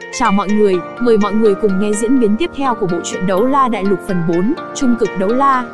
Chào mọi người, mời mọi người cùng nghe diễn biến tiếp theo của bộ truyện Đấu La Đại Lục phần 4, Trung cực đấu la.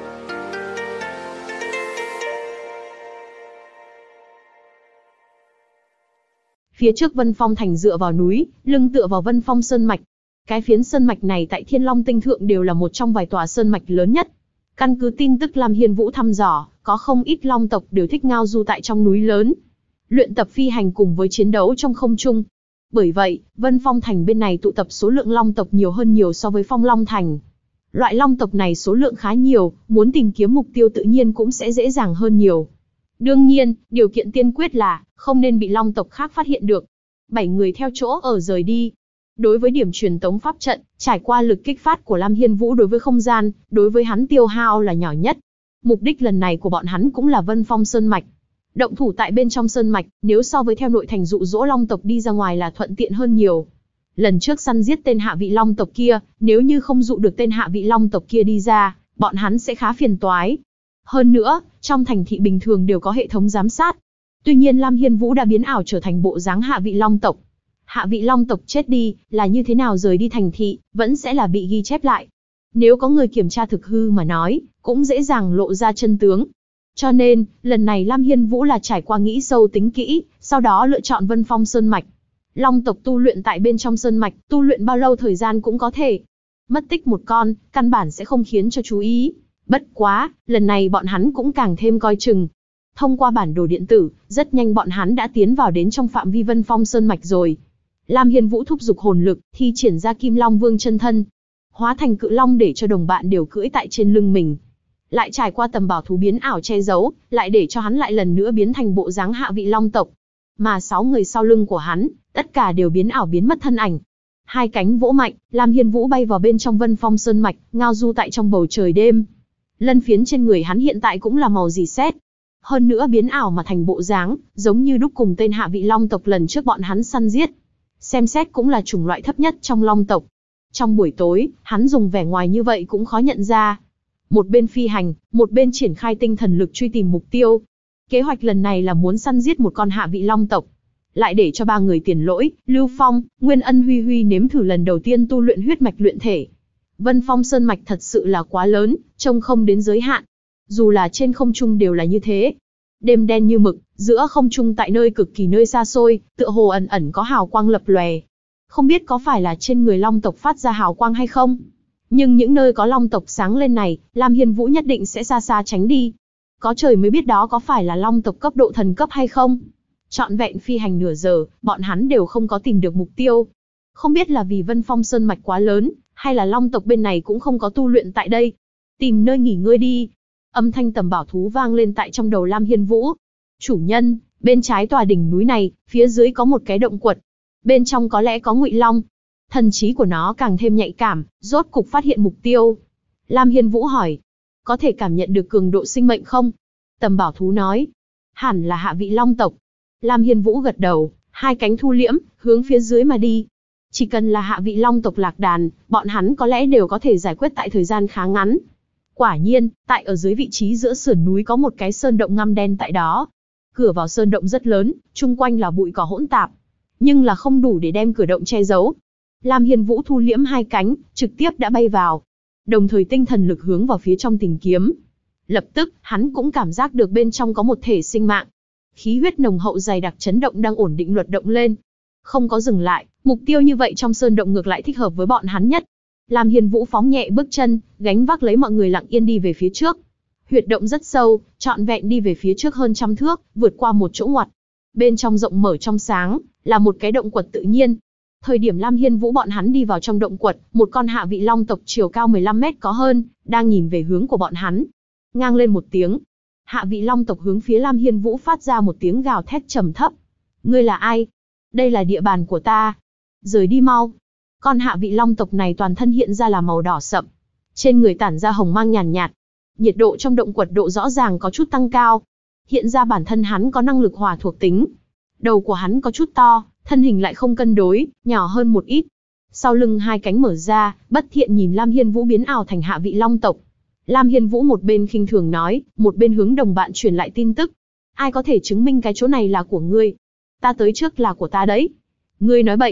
Phía trước Vân Phong thành dựa vào núi, lưng tựa vào Vân Phong sơn mạch. Cái phiến sơn mạch này tại Thiên Long Tinh Thượng đều là một trong vài tòa sơn mạch lớn nhất. Căn cứ tin tức Lam Hiên Vũ thăm dò, có không ít long tộc đều thích ngao du tại trong núi lớn, luyện tập phi hành cùng với chiến đấu trong không trung. Bởi vậy, Vân Phong thành bên này tụ tập số lượng long tộc nhiều hơn nhiều so với Phong Long thành. Loại long tộc này số lượng khá nhiều, muốn tìm kiếm mục tiêu tự nhiên cũng sẽ dễ dàng hơn nhiều. Đương nhiên, điều kiện tiên quyết là không nên bị long tộc khác phát hiện được. 7 người theo chỗ ở rời đi. Đối với điểm truyền tống pháp trận, trải qua lực kích phát của Lam Hiên Vũ đối với không gian, đối với hắn tiêu hao là nhỏ nhất. Mục đích lần này của bọn hắn cũng là Vân Phong sơn mạch. Động thủ tại bên trong sơn mạch, nếu so với theo nội thành dụ dỗ long tộc đi ra ngoài là thuận tiện hơn nhiều. Lần trước săn giết tên hạ vị long tộc kia, nếu như không dụ được tên hạ vị long tộc kia đi ra, bọn hắn sẽ khá phiền toái. Hơn nữa, trong thành thị bình thường đều có hệ thống giám sát. Tuy nhiên Lam Hiên Vũ đã biến ảo trở thành bộ dáng hạ vị long tộc. Hạ vị long tộc chết đi, là như thế nào rời đi thành thị, vẫn sẽ là bị ghi chép lại. Nếu có người kiểm tra thực hư mà nói, cũng dễ dàng lộ ra chân tướng. Cho nên, lần này Lam Hiên Vũ là trải qua nghĩ sâu tính kỹ, sau đó lựa chọn Vân Phong sơn mạch. Long tộc tu luyện tại bên trong sơn mạch, tu luyện bao lâu thời gian cũng có thể. Mất tích một con, căn bản sẽ không khiến cho chú ý. Bất quá, lần này bọn hắn cũng càng thêm coi chừng. Thông qua bản đồ điện tử, rất nhanh bọn hắn đã tiến vào đến trong phạm vi Vân Phong sơn mạch rồi. Lam Hiên Vũ thúc giục hồn lực, thi triển ra Kim Long Vương chân thân, hóa thành cự long để cho đồng bạn đều cưỡi tại trên lưng mình. Lại trải qua tầm bảo thú biến ảo che giấu, lại để cho hắn lại lần nữa biến thành bộ dáng hạ vị long tộc. Mà 6 người sau lưng của hắn, tất cả đều biến ảo biến mất thân ảnh. Hai cánh vỗ mạnh, Lam Hiên Vũ bay vào bên trong Vân Phong sơn mạch, ngao du tại trong bầu trời đêm. Lân phiến trên người hắn hiện tại cũng là màu rỉ sét. Hơn nữa biến ảo mà thành bộ dáng, giống như đúc cùng tên hạ vị long tộc lần trước bọn hắn săn giết. Xem xét cũng là chủng loại thấp nhất trong long tộc. Trong buổi tối, hắn dùng vẻ ngoài như vậy cũng khó nhận ra. Một bên phi hành, một bên triển khai tinh thần lực truy tìm mục tiêu. Kế hoạch lần này là muốn săn giết một con hạ vị long tộc. Lại để cho 3 người Tiền Lỗi, Lưu Phong, Nguyên Ân Huy Huy nếm thử lần đầu tiên tu luyện huyết mạch luyện thể. Vân Phong sơn mạch thật sự là quá lớn, trông không đến giới hạn. Dù là trên không trung đều là như thế. Đêm đen như mực, giữa không trung tại nơi cực kỳ nơi xa xôi, tựa hồ ẩn ẩn có hào quang lập lòe. Không biết có phải là trên người long tộc phát ra hào quang hay không? Nhưng những nơi có long tộc sáng lên này, Lam Hiên Vũ nhất định sẽ xa xa tránh đi. Có trời mới biết đó có phải là long tộc cấp độ thần cấp hay không? Trọn vẹn phi hành nửa giờ, bọn hắn đều không có tìm được mục tiêu. Không biết là vì Vân Phong sơn mạch quá lớn, hay là long tộc bên này cũng không có tu luyện tại đây. Tìm nơi nghỉ ngơi đi. Âm thanh tầm bảo thú vang lên tại trong đầu Lam Hiên Vũ. Chủ nhân, bên trái tòa đỉnh núi này, phía dưới có một cái động quật. Bên trong có lẽ có Ngụy Long. Thần trí của nó càng thêm nhạy cảm, rốt cục phát hiện mục tiêu. Lam Hiên Vũ hỏi, có thể cảm nhận được cường độ sinh mệnh không? Tầm bảo thú nói, hẳn là hạ vị long tộc. Lam Hiên Vũ gật đầu, hai cánh thu liễm, hướng phía dưới mà đi. Chỉ cần là hạ vị long tộc lạc đàn, bọn hắn có lẽ đều có thể giải quyết tại thời gian khá ngắn. Quả nhiên, tại ở dưới vị trí giữa sườn núi có một cái sơn động ngăm đen tại đó. Cửa vào sơn động rất lớn, chung quanh là bụi cỏ hỗn tạp, nhưng là không đủ để đem cửa động che giấu. Lam Hiên Vũ thu liễm hai cánh, trực tiếp đã bay vào. Đồng thời tinh thần lực hướng vào phía trong tìm kiếm. Lập tức, hắn cũng cảm giác được bên trong có một thể sinh mạng. Khí huyết nồng hậu dày đặc chấn động đang ổn định luật động lên. Không có dừng lại, mục tiêu như vậy trong sơn động ngược lại thích hợp với bọn hắn nhất. Lam Hiên Vũ phóng nhẹ bước chân, gánh vác lấy mọi người lặng yên đi về phía trước. Huyệt động rất sâu, trọn vẹn đi về phía trước hơn 100 thước, vượt qua một chỗ ngoặt. Bên trong rộng mở trong sáng, là một cái động quật tự nhiên. Thời điểm Lam Hiên Vũ bọn hắn đi vào trong động quật, một con hạ vị long tộc chiều cao 15 mét có hơn, đang nhìn về hướng của bọn hắn. Ngang lên một tiếng. Hạ vị long tộc hướng phía Lam Hiên Vũ phát ra một tiếng gào thét trầm thấp. Ngươi là ai? Đây là địa bàn của ta. Rời đi mau. Con hạ vị long tộc này toàn thân hiện ra là màu đỏ sậm. Trên người tản ra hồng mang nhàn nhạt. Nhiệt độ trong động quật độ rõ ràng có chút tăng cao. Hiện ra bản thân hắn có năng lực hỏa thuộc tính. Đầu của hắn có chút to, thân hình lại không cân đối, nhỏ hơn một ít. Sau lưng hai cánh mở ra, bất thiện nhìn Lam Hiên Vũ biến ảo thành hạ vị long tộc. Lam Hiên Vũ một bên khinh thường nói, một bên hướng đồng bạn truyền lại tin tức. Ai có thể chứng minh cái chỗ này là của ngươi? Ta tới trước là của ta đấy. Ngươi nói bậy.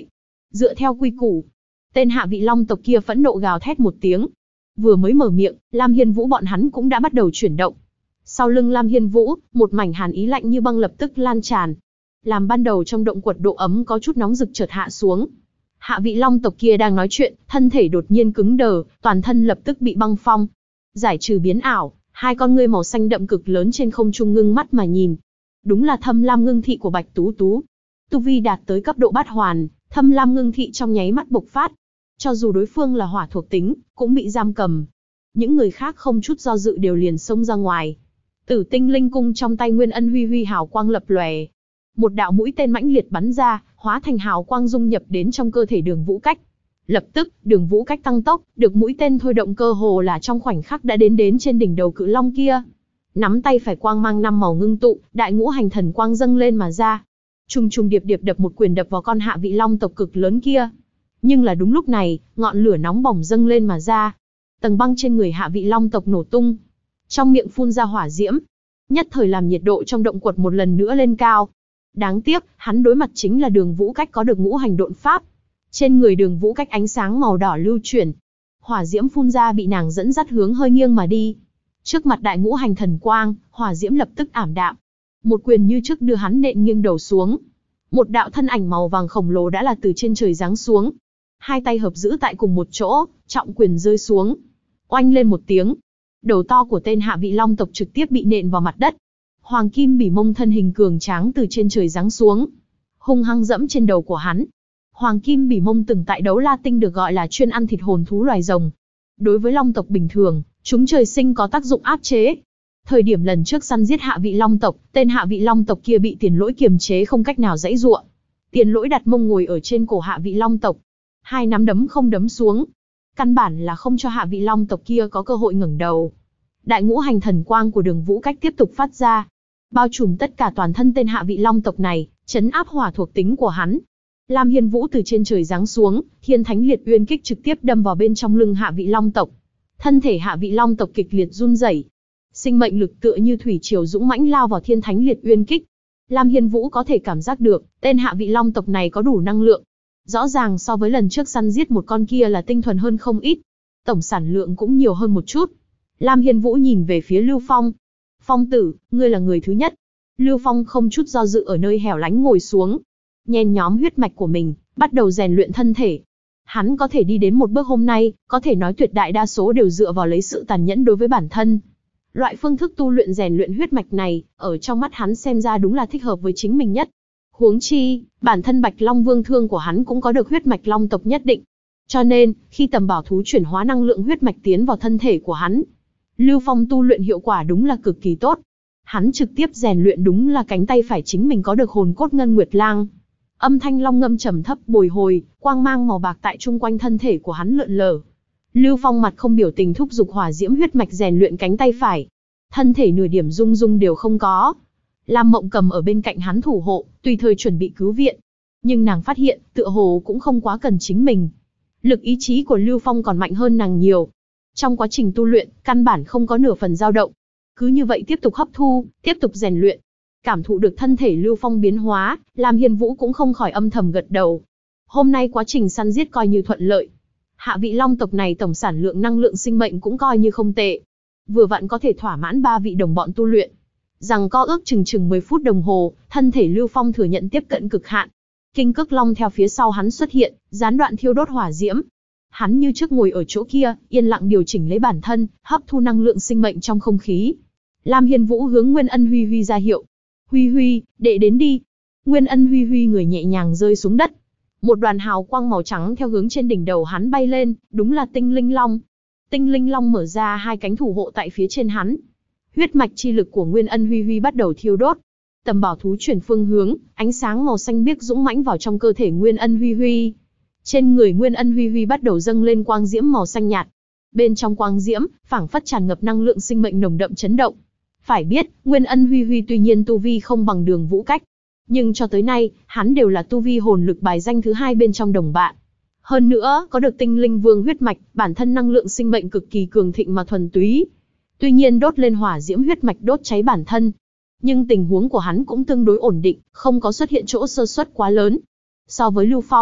Dựa theo quy củ, tên hạ vị long tộc kia phẫn nộ gào thét một tiếng. Vừa mới mở miệng, Lam Hiên Vũ bọn hắn cũng đã bắt đầu chuyển động. Sau lưng Lam Hiên Vũ, một mảnh hàn ý lạnh như băng lập tức lan tràn. Làm ban đầu trong động quật độ ấm có chút nóng rực chợt hạ xuống. Hạ vị long tộc kia đang nói chuyện, thân thể đột nhiên cứng đờ, toàn thân lập tức bị băng phong. Giải trừ biến ảo, hai con ngươi màu xanh đậm cực lớn trên không trung ngưng mắt mà nhìn. Đúng là Thâm Lam Ngưng Thị của Bạch Tú Tú. Tu vi đạt tới cấp độ bát hoàn, Thâm Lam Ngưng Thị trong nháy mắt bộc phát. Cho dù đối phương là hỏa thuộc tính, cũng bị giam cầm. Những người khác không chút do dự đều liền xông ra ngoài. Tử Tinh Linh Cung trong tay Nguyên Ân Huy Huy hào quang lập lòe. Một đạo mũi tên mãnh liệt bắn ra, hóa thành hào quang dung nhập đến trong cơ thể Đường Vũ Cách. Lập tức, Đường Vũ Cách tăng tốc, được mũi tên thôi động cơ hồ là trong khoảnh khắc đã đến trên đỉnh đầu cự long kia. Nắm tay phải quang mang năm màu ngưng tụ, đại ngũ hành thần quang dâng lên mà ra. Trùng trùng điệp điệp đập một quyền đập vào con hạ vị long tộc cực lớn kia. Nhưng là đúng lúc này, ngọn lửa nóng bỏng dâng lên mà ra. Tầng băng trên người hạ vị long tộc nổ tung. Trong miệng phun ra hỏa diễm. Nhất thời làm nhiệt độ trong động quật một lần nữa lên cao. Đáng tiếc, hắn đối mặt chính là Đường Vũ Cách có được ngũ hành độn pháp. Trên người Đường Vũ Cách ánh sáng màu đỏ lưu chuyển. Hỏa diễm phun ra bị nàng dẫn dắt hướng hơi nghiêng mà đi. Trước mặt đại ngũ hành thần quang, hỏa diễm lập tức ảm đạm. Một quyền như trước đưa hắn nện nghiêng đầu xuống. Một đạo thân ảnh màu vàng khổng lồ đã là từ trên trời giáng xuống. Hai tay hợp giữ tại cùng một chỗ, trọng quyền rơi xuống. Oanh lên một tiếng. Đầu to của tên hạ vị long tộc trực tiếp bị nện vào mặt đất. Hoàng kim bỉ mông thân hình cường tráng từ trên trời giáng xuống. Hung hăng dẫm trên đầu của hắn. Hoàng kim bỉ mông từng tại đấu la tinh được gọi là chuyên ăn thịt hồn thú loài rồng. Đối với long tộc bình thường, chúng trời sinh có tác dụng áp chế. Thời điểm lần trước săn giết hạ vị long tộc, tên hạ vị long tộc kia bị Tiền Lỗi kiềm chế không cách nào giãy giụa. Tiền Lỗi đặt mông ngồi ở trên cổ hạ vị long tộc. Hai nắm đấm không đấm xuống. Căn bản là không cho hạ vị long tộc kia có cơ hội ngẩng đầu. Đại ngũ hành thần quang của Đường Vũ Cách tiếp tục phát ra. Bao trùm tất cả toàn thân tên hạ vị long tộc này, trấn áp hỏa thuộc tính của hắn. Lam Hiên Vũ từ trên trời giáng xuống, Thiên Thánh Liệt Uyên Kích trực tiếp đâm vào bên trong lưng hạ vị long tộc. Thân thể hạ vị long tộc kịch liệt run rẩy. Sinh mệnh lực tựa như thủy triều dũng mãnh lao vào Thiên Thánh Liệt Uyên Kích. Lam Hiên Vũ có thể cảm giác được, tên hạ vị long tộc này có đủ năng lượng. Rõ ràng so với lần trước săn giết một con kia là tinh thuần hơn không ít. Tổng sản lượng cũng nhiều hơn một chút. Lam Hiên Vũ nhìn về phía Lưu Phong. Phong tử, ngươi là người thứ nhất. Lưu Phong không chút do dự ở nơi hẻo lánh ngồi xuống. Nhen nhóm huyết mạch của mình, bắt đầu rèn luyện thân thể. Hắn có thể đi đến một bước hôm nay, có thể nói tuyệt đại đa số đều dựa vào lấy sự tàn nhẫn đối với bản thân. Loại phương thức tu luyện rèn luyện huyết mạch này, ở trong mắt hắn xem ra đúng là thích hợp với chính mình nhất. Huống chi, bản thân Bạch Long Vương Thương của hắn cũng có được huyết mạch long tộc nhất định. Cho nên, khi tầm bảo thú chuyển hóa năng lượng huyết mạch tiến vào thân thể của hắn, Lưu Phong tu luyện hiệu quả đúng là cực kỳ tốt. Hắn trực tiếp rèn luyện đúng là cánh tay phải chính mình có được hồn cốt ngân nguyệt lang. Âm thanh long ngâm trầm thấp bồi hồi, quang mang màu bạc tại chung quanh thân thể của hắn lượn lờ. Lưu Phong mặt không biểu tình thúc giục hỏa diễm huyết mạch rèn luyện cánh tay phải. Thân thể nửa điểm rung rung đều không có. Lam Mộng Cầm ở bên cạnh hắn thủ hộ, tùy thời chuẩn bị cứu viện. Nhưng nàng phát hiện, tựa hồ cũng không quá cần chính mình. Lực ý chí của Lưu Phong còn mạnh hơn nàng nhiều. Trong quá trình tu luyện, căn bản không có nửa phần dao động. Cứ như vậy tiếp tục hấp thu, tiếp tục rèn luyện. Cảm thụ được thân thể Lưu Phong biến hóa, Lam Hiên Vũ cũng không khỏi âm thầm gật đầu. Hôm nay quá trình săn giết coi như thuận lợi. Hạ vị long tộc này tổng sản lượng năng lượng sinh mệnh cũng coi như không tệ. Vừa vặn có thể thỏa mãn 3 vị đồng bọn tu luyện. Rằng co ước chừng 10 phút đồng hồ, thân thể Lưu Phong thừa nhận tiếp cận cực hạn. Kinh Cước Long theo phía sau hắn xuất hiện, gián đoạn thiêu đốt hỏa diễm. Hắn như trước ngồi ở chỗ kia, yên lặng điều chỉnh lấy bản thân, hấp thu năng lượng sinh mệnh trong không khí. Lam Hiên Vũ hướng Nguyên Ân Huy Huy ra hiệu. Huy Huy, đệ đến đi. Nguyên Ân Huy Huy người nhẹ nhàng rơi xuống đất. Một đoàn hào quang màu trắng theo hướng trên đỉnh đầu hắn bay lên, đúng là Tinh Linh Long. Tinh Linh Long mở ra hai cánh thủ hộ tại phía trên hắn. Huyết mạch chi lực của Nguyên Ân Huy Huy bắt đầu thiêu đốt. Tầm bảo thú chuyển phương hướng, ánh sáng màu xanh biếc dũng mãnh vào trong cơ thể Nguyên Ân Huy Huy. Trên người Nguyên Ân Huy Huy bắt đầu dâng lên quang diễm màu xanh nhạt. Bên trong quang diễm, phảng phất tràn ngập năng lượng sinh mệnh nồng đậm chấn động. Phải biết, Nguyên Ân Huy Huy tuy nhiên tu vi không bằng Đường Vũ Cách, nhưng cho tới nay, hắn đều là tu vi hồn lực bài danh thứ 2 bên trong đồng bạn. Hơn nữa, có được Tinh Linh Vương huyết mạch, bản thân năng lượng sinh mệnh cực kỳ cường thịnh mà thuần túy. Tuy nhiên đốt lên hỏa diễm huyết mạch đốt cháy bản thân, nhưng tình huống của hắn cũng tương đối ổn định, không có xuất hiện chỗ sơ suất quá lớn. So với Lưu Phong,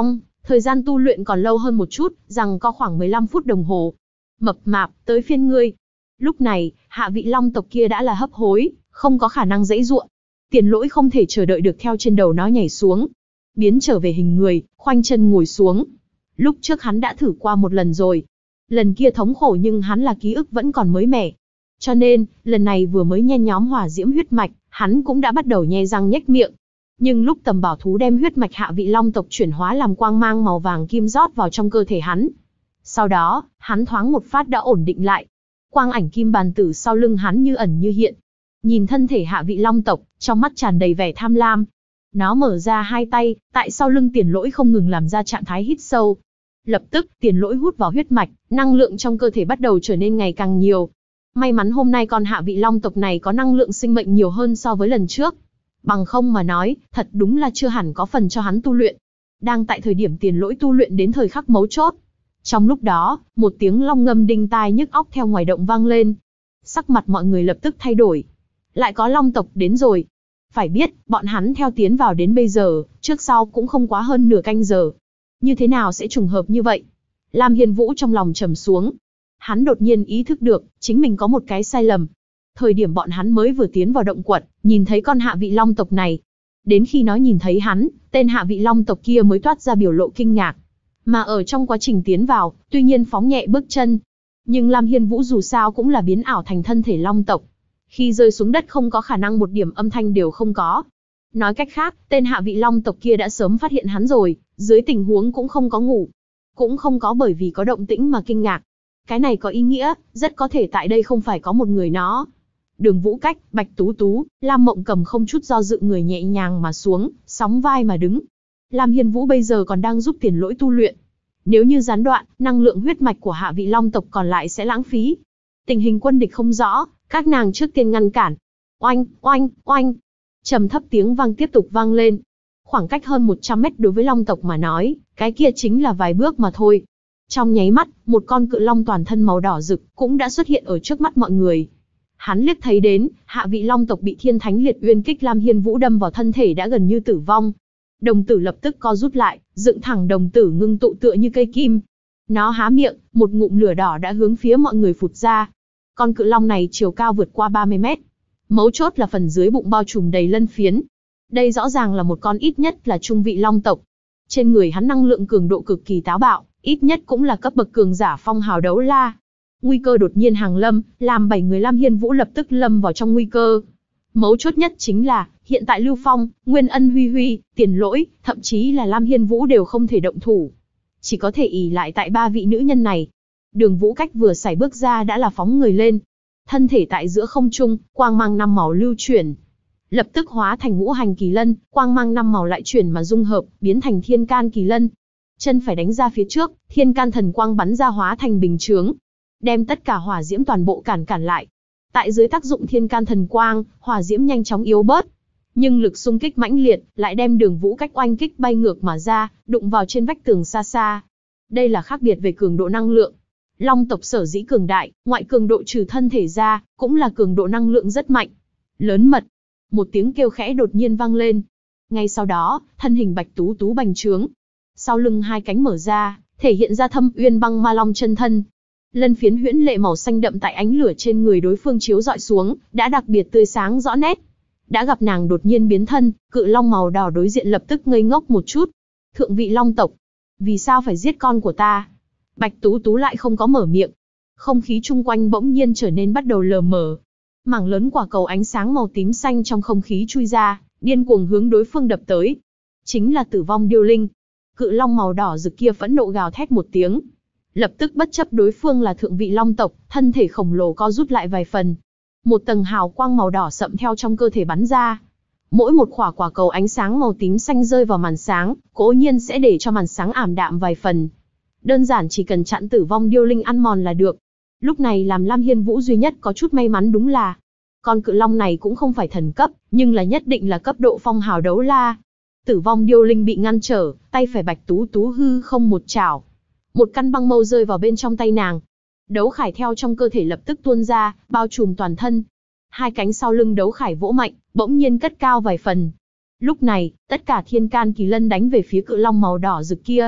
Thời gian tu luyện còn lâu hơn một chút, rằng có khoảng 15 phút đồng hồ. Mập mạp, tới phiên ngươi. Lúc này, hạ vị long tộc kia đã là hấp hối, không có khả năng giãy giụa. Tiền Lỗi không thể chờ đợi được theo trên đầu nó nhảy xuống. Biến trở về hình người, khoanh chân ngồi xuống. Lúc trước hắn đã thử qua một lần rồi. Lần kia thống khổ nhưng hắn là ký ức vẫn còn mới mẻ. Cho nên, lần này vừa mới nhen nhóm hỏa diễm huyết mạch, hắn cũng đã bắt đầu nhe răng nhếch miệng. Nhưng lúc tầm bảo thú đem huyết mạch hạ vị long tộc chuyển hóa làm quang mang màu vàng kim rót vào trong cơ thể hắn. Sau đó, hắn thoáng một phát đã ổn định lại. Quang ảnh kim bàn tử sau lưng hắn như ẩn như hiện. Nhìn thân thể hạ vị long tộc, trong mắt tràn đầy vẻ tham lam. Nó mở ra hai tay, tại sau lưng Tiền Lỗi không ngừng làm ra trạng thái hít sâu. Lập tức, Tiền Lỗi hút vào huyết mạch, năng lượng trong cơ thể bắt đầu trở nên ngày càng nhiều. May mắn hôm nay con hạ vị long tộc này có năng lượng sinh mệnh nhiều hơn so với lần trước. Bằng không mà nói, thật đúng là chưa hẳn có phần cho hắn tu luyện. Đang tại thời điểm Tiền Lỗi tu luyện đến thời khắc mấu chốt. Trong lúc đó, một tiếng long ngâm đinh tai nhức óc theo ngoài động vang lên. Sắc mặt mọi người lập tức thay đổi. Lại có long tộc đến rồi. Phải biết, bọn hắn theo tiến vào đến bây giờ, trước sau cũng không quá hơn nửa canh giờ. Như thế nào sẽ trùng hợp như vậy? Lam Hiên Vũ trong lòng trầm xuống. Hắn đột nhiên ý thức được, chính mình có một cái sai lầm. Thời điểm bọn hắn mới vừa tiến vào động quật, nhìn thấy con hạ vị long tộc này. Đến khi nó nhìn thấy hắn, tên hạ vị long tộc kia mới toát ra biểu lộ kinh ngạc. Mà ở trong quá trình tiến vào, tuy nhiên phóng nhẹ bước chân. Nhưng Lam Hiên Vũ dù sao cũng là biến ảo thành thân thể long tộc. Khi rơi xuống đất không có khả năng một điểm âm thanh đều không có. Nói cách khác, tên hạ vị long tộc kia đã sớm phát hiện hắn rồi, dưới tình huống cũng không có ngủ. Cũng không có bởi vì có động tĩnh mà kinh ngạc. Cái này có ý nghĩa, rất có thể tại đây không phải có một người nó. Đường Vũ Cách, Bạch Tú Tú, Lam Mộng Cầm không chút do dự người nhẹ nhàng mà xuống, sóng vai mà đứng. Lam Hiên Vũ bây giờ còn đang giúp Tiền Lỗi tu luyện. Nếu như gián đoạn, năng lượng huyết mạch của hạ vị long tộc còn lại sẽ lãng phí. Tình hình quân địch không rõ, các nàng trước tiên ngăn cản. Oanh, oanh, oanh. Trầm thấp tiếng vang tiếp tục vang lên. Khoảng cách hơn 100 mét đối với long tộc mà nói, cái kia chính là vài bước mà thôi. Trong nháy mắt, một con cự long toàn thân màu đỏ rực cũng đã xuất hiện ở trước mắt mọi người. Hắn liếc thấy đến, hạ vị long tộc bị Thiên Thánh Liệt Uyên kích Lam Hiên Vũ đâm vào thân thể đã gần như tử vong. Đồng tử lập tức co rút lại, dựng thẳng đồng tử ngưng tụ tựa như cây kim. Nó há miệng, một ngụm lửa đỏ đã hướng phía mọi người phụt ra. Con cự long này chiều cao vượt qua 30 mét. Mấu chốt là phần dưới bụng bao trùm đầy lân phiến. Đây rõ ràng là một con ít nhất là trung vị long tộc. Trên người hắn năng lượng cường độ cực kỳ táo bạo, ít nhất cũng là cấp bậc cường giả phong hào đấu la. Nguy cơ đột nhiên hàng lâm, làm 7 người Lam Hiên Vũ lập tức lâm vào trong nguy cơ. Mấu chốt nhất chính là, hiện tại Lưu Phong, Nguyên Ân Huy Huy, Tiền Lỗi, thậm chí là Lam Hiên Vũ đều không thể động thủ. Chỉ có thể ỷ lại tại ba vị nữ nhân này. Đường Vũ Cách vừa sải bước ra đã là phóng người lên. Thân thể tại giữa không trung, quang mang 5 màu lưu chuyển. Lập tức hóa thành ngũ hành kỳ lân, quang mang 5 màu lại chuyển mà dung hợp, biến thành thiên can kỳ lân. Chân phải đánh ra phía trước, thiên can thần quang bắn ra hóa thành bình chướng. Đem tất cả hỏa diễm toàn bộ cản lại. Tại dưới tác dụng thiên can thần quang, hỏa diễm nhanh chóng yếu bớt. Nhưng lực xung kích mãnh liệt, lại đem Đường Vũ Cách oanh kích bay ngược mà ra, đụng vào trên vách tường xa xa. Đây là khác biệt về cường độ năng lượng. Long tộc sở dĩ cường đại, ngoại cường độ trừ thân thể ra, cũng là cường độ năng lượng rất mạnh. Lớn mật. Một tiếng kêu khẽ đột nhiên vang lên. Ngay sau đó, thân hình Bạch Tú Tú bành trướng. Sau lưng hai cánh mở ra, thể hiện ra Thâm Uyên Băng Ma Long chân thân. Lân phiến huyễn lệ màu xanh đậm tại ánh lửa trên người đối phương chiếu rọi xuống, đã đặc biệt tươi sáng rõ nét. Đã gặp nàng đột nhiên biến thân, cự long màu đỏ đối diện lập tức ngây ngốc một chút. Thượng vị long tộc, vì sao phải giết con của ta? Bạch Tú Tú lại không có mở miệng. Không khí chung quanh bỗng nhiên trở nên bắt đầu lờ mờ. Mảng lớn quả cầu ánh sáng màu tím xanh trong không khí chui ra, điên cuồng hướng đối phương đập tới. Chính là Tử Vong Điêu Linh. Cự long màu đỏ rực kia phẫn nộ gào thét một tiếng. Lập tức bất chấp đối phương là thượng vị long tộc, thân thể khổng lồ co rút lại vài phần. Một tầng hào quang màu đỏ sậm theo trong cơ thể bắn ra. Mỗi một quả cầu ánh sáng màu tím xanh rơi vào màn sáng, cố nhiên sẽ để cho màn sáng ảm đạm vài phần. Đơn giản chỉ cần chặn Tử Vong Điêu Linh ăn mòn là được. Lúc này làm Lam Hiên Vũ duy nhất có chút may mắn đúng là, con cự long này cũng không phải thần cấp, nhưng là nhất định là cấp độ phong hào đấu la. Tử Vong Điêu Linh bị ngăn trở, tay phải Bạch Tú Tú hư không một chảo. Một căn băng mâu rơi vào bên trong tay nàng. Đấu khải theo trong cơ thể lập tức tuôn ra, bao trùm toàn thân. Hai cánh sau lưng đấu khải vỗ mạnh, bỗng nhiên cất cao vài phần. Lúc này, tất cả thiên can kỳ lân đánh về phía cự long màu đỏ rực kia.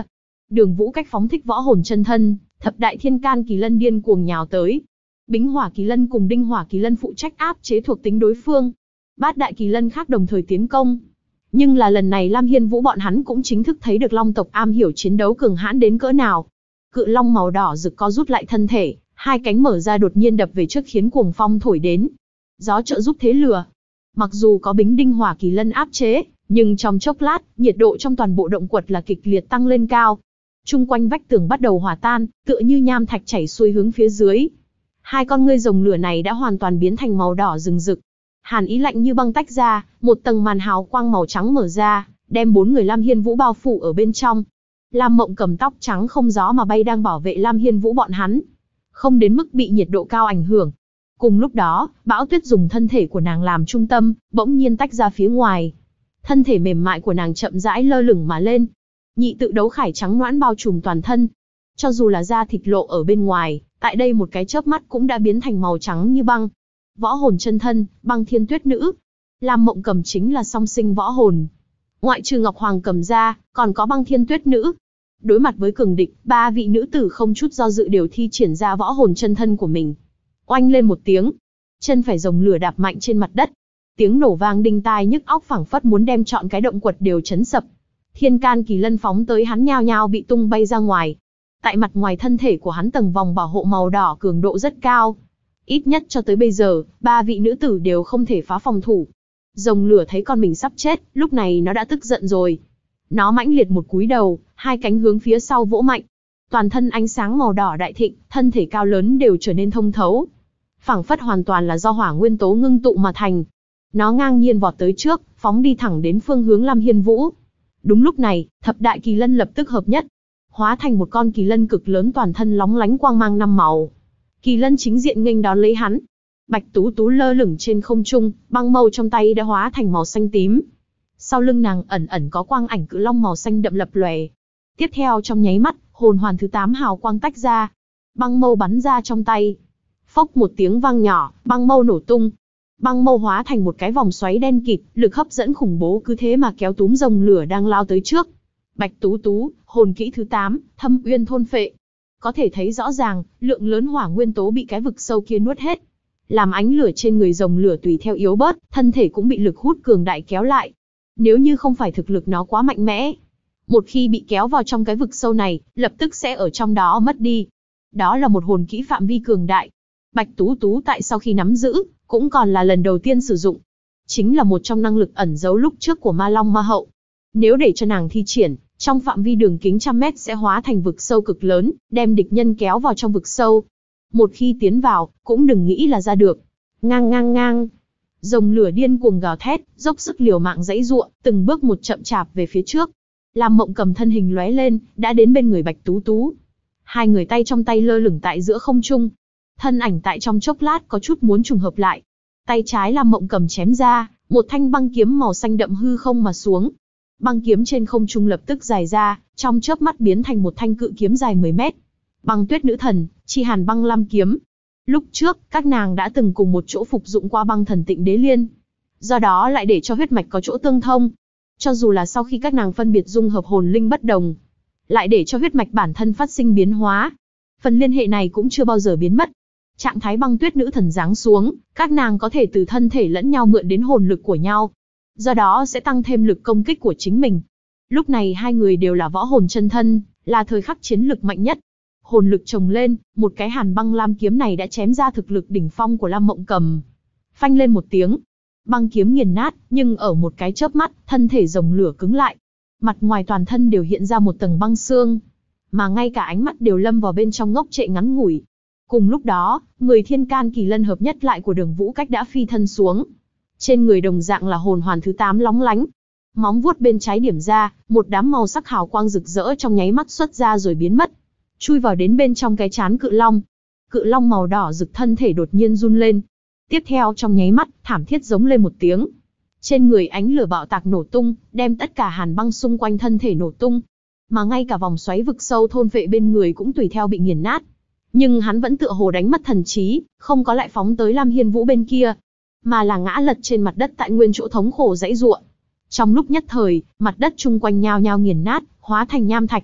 Đường Vũ Cách phóng thích võ hồn chân thân, thập đại thiên can kỳ lân điên cuồng nhào tới. Bính hỏa kỳ lân cùng đinh hỏa kỳ lân phụ trách áp chế thuộc tính đối phương. Bát đại kỳ lân khác đồng thời tiến công. Nhưng là lần này Lam Hiên Vũ bọn hắn cũng chính thức thấy được long tộc am hiểu chiến đấu cường hãn đến cỡ nào. Cự long màu đỏ rực co rút lại thân thể, hai cánh mở ra đột nhiên đập về trước khiến cuồng phong thổi đến. Gió trợ giúp thế lửa. Mặc dù có bính đinh hỏa kỳ lân áp chế, nhưng trong chốc lát, nhiệt độ trong toàn bộ động quật là kịch liệt tăng lên cao. Chung quanh vách tường bắt đầu hòa tan, tựa như nham thạch chảy xuôi hướng phía dưới. Hai con ngươi rồng lửa này đã hoàn toàn biến thành màu đỏ rừng rực. Hàn ý lạnh như băng tách ra, một tầng màn hào quang màu trắng mở ra, đem bốn người Lam Hiên Vũ bao phủ ở bên trong. Lam Mộng cầm tóc trắng không gió mà bay đang bảo vệ Lam Hiên Vũ bọn hắn, không đến mức bị nhiệt độ cao ảnh hưởng. Cùng lúc đó, Bão Tuyết dùng thân thể của nàng làm trung tâm, bỗng nhiên tách ra phía ngoài. Thân thể mềm mại của nàng chậm rãi lơ lửng mà lên. Nhị tự đấu khải trắng nõn bao trùm toàn thân. Cho dù là da thịt lộ ở bên ngoài, tại đây một cái chớp mắt cũng đã biến thành màu trắng như băng. Võ hồn chân thân, Băng Thiên Tuyết Nữ. Lam Mộng cầm chính là song sinh võ hồn. Ngoại trừ Ngọc Hoàng cầm ra, còn có Băng Thiên Tuyết Nữ. Đối mặt với cường địch, ba vị nữ tử không chút do dự đều thi triển ra võ hồn chân thân của mình. Oanh lên một tiếng, chân phải rồng lửa đạp mạnh trên mặt đất. Tiếng nổ vang đinh tai nhức óc phảng phất muốn đem trọn cái động quật đều chấn sập. Thiên can kỳ lân phóng tới hắn nhao nhao bị tung bay ra ngoài. Tại mặt ngoài thân thể của hắn tầng vòng bảo hộ màu đỏ cường độ rất cao. Ít nhất cho tới bây giờ, ba vị nữ tử đều không thể phá phòng thủ. Rồng lửa thấy con mình sắp chết, lúc này nó đã tức giận rồi. Nó mãnh liệt một cúi đầu, hai cánh hướng phía sau vỗ mạnh. Toàn thân ánh sáng màu đỏ đại thịnh, thân thể cao lớn đều trở nên thông thấu. Phảng phất hoàn toàn là do hỏa nguyên tố ngưng tụ mà thành. Nó ngang nhiên vọt tới trước, phóng đi thẳng đến phương hướng Lam Hiên Vũ. Đúng lúc này, thập đại kỳ lân lập tức hợp nhất, hóa thành một con kỳ lân cực lớn toàn thân lóng lánh quang mang năm màu. Kỳ lân chính diện nghênh đón lấy hắn. Bạch Tú Tú lơ lửng trên không trung, băng mâu trong tay đã hóa thành màu xanh tím. Sau lưng nàng ẩn ẩn có quang ảnh cự long màu xanh đậm lập lòe. Tiếp theo trong nháy mắt, hồn hoàn thứ 8 hào quang tách ra. Băng mâu bắn ra trong tay. Phốc một tiếng vang nhỏ, băng mâu nổ tung. Băng mâu hóa thành một cái vòng xoáy đen kịt, lực hấp dẫn khủng bố cứ thế mà kéo túm rồng lửa đang lao tới trước. Bạch Tú Tú, hồn kỹ thứ 8, Thâm Uyên thôn phệ. Có thể thấy rõ ràng, lượng lớn hỏa nguyên tố bị cái vực sâu kia nuốt hết. Làm ánh lửa trên người rồng lửa tùy theo yếu bớt, thân thể cũng bị lực hút cường đại kéo lại. Nếu như không phải thực lực nó quá mạnh mẽ, một khi bị kéo vào trong cái vực sâu này, lập tức sẽ ở trong đó mất đi. Đó là một hồn kỹ phạm vi cường đại. Bạch Tú Tú tại sau khi nắm giữ, cũng còn là lần đầu tiên sử dụng. Chính là một trong năng lực ẩn giấu lúc trước của Ma Long Ma Hậu. Nếu để cho nàng thi triển, trong phạm vi đường kính trăm mét sẽ hóa thành vực sâu cực lớn, đem địch nhân kéo vào trong vực sâu. Một khi tiến vào, cũng đừng nghĩ là ra được. Ngang ngang ngang. Rồng lửa điên cuồng gào thét, dốc sức liều mạng giãy giụa, từng bước một chậm chạp về phía trước. Lam Mộng cầm thân hình lóe lên, đã đến bên người Bạch Tú Tú. Hai người tay trong tay lơ lửng tại giữa không trung. Thân ảnh tại trong chốc lát có chút muốn trùng hợp lại. Tay trái Lam Mộng cầm chém ra, một thanh băng kiếm màu xanh đậm hư không mà xuống. Băng kiếm trên không trung lập tức dài ra, trong chớp mắt biến thành một thanh cự kiếm dài 10 mét. Băng Tuyết Nữ Thần, Chi Hàn Băng Lam kiếm. Lúc trước, các nàng đã từng cùng một chỗ phục dụng qua băng thần tịnh đế liên. Do đó lại để cho huyết mạch có chỗ tương thông. Cho dù là sau khi các nàng phân biệt dung hợp hồn linh bất đồng, lại để cho huyết mạch bản thân phát sinh biến hóa. Phần liên hệ này cũng chưa bao giờ biến mất. Trạng thái Băng Tuyết Nữ Thần giáng xuống, các nàng có thể từ thân thể lẫn nhau mượn đến hồn lực của nhau. Do đó sẽ tăng thêm lực công kích của chính mình. Lúc này hai người đều là võ hồn chân thân, là thời khắc chiến lực mạnh nhất. Hồn lực chồng lên, một cái Hàn Băng Lam kiếm này đã chém ra thực lực đỉnh phong của Lam Mộng cầm. Phanh lên một tiếng, băng kiếm nghiền nát, nhưng ở một cái chớp mắt, thân thể rồng lửa cứng lại. Mặt ngoài toàn thân đều hiện ra một tầng băng xương, mà ngay cả ánh mắt đều lâm vào bên trong ngốc trệ ngắn ngủi. Cùng lúc đó, người thiên can kỳ lân hợp nhất lại của Đường Vũ Cách đã phi thân xuống. Trên người đồng dạng là hồn hoàn thứ 8 lóng lánh. Móng vuốt bên trái điểm ra, một đám màu sắc hào quang rực rỡ trong nháy mắt xuất ra rồi biến mất. Chui vào đến bên trong cái trán cự long. Cự long màu đỏ rực thân thể đột nhiên run lên. Tiếp theo trong nháy mắt, thảm thiết giống lên một tiếng. Trên người ánh lửa bạo tạc nổ tung, đem tất cả hàn băng xung quanh thân thể nổ tung. Mà ngay cả vòng xoáy vực sâu thôn vệ bên người cũng tùy theo bị nghiền nát. Nhưng hắn vẫn tựa hồ đánh mất thần trí, không có lại phóng tới Lam Hiên Vũ bên kia, mà là ngã lật trên mặt đất tại nguyên chỗ thống khổ giãy giụa. Trong lúc nhất thời, mặt đất chung quanh nhao nhao nghiền nát, hóa thành nham thạch.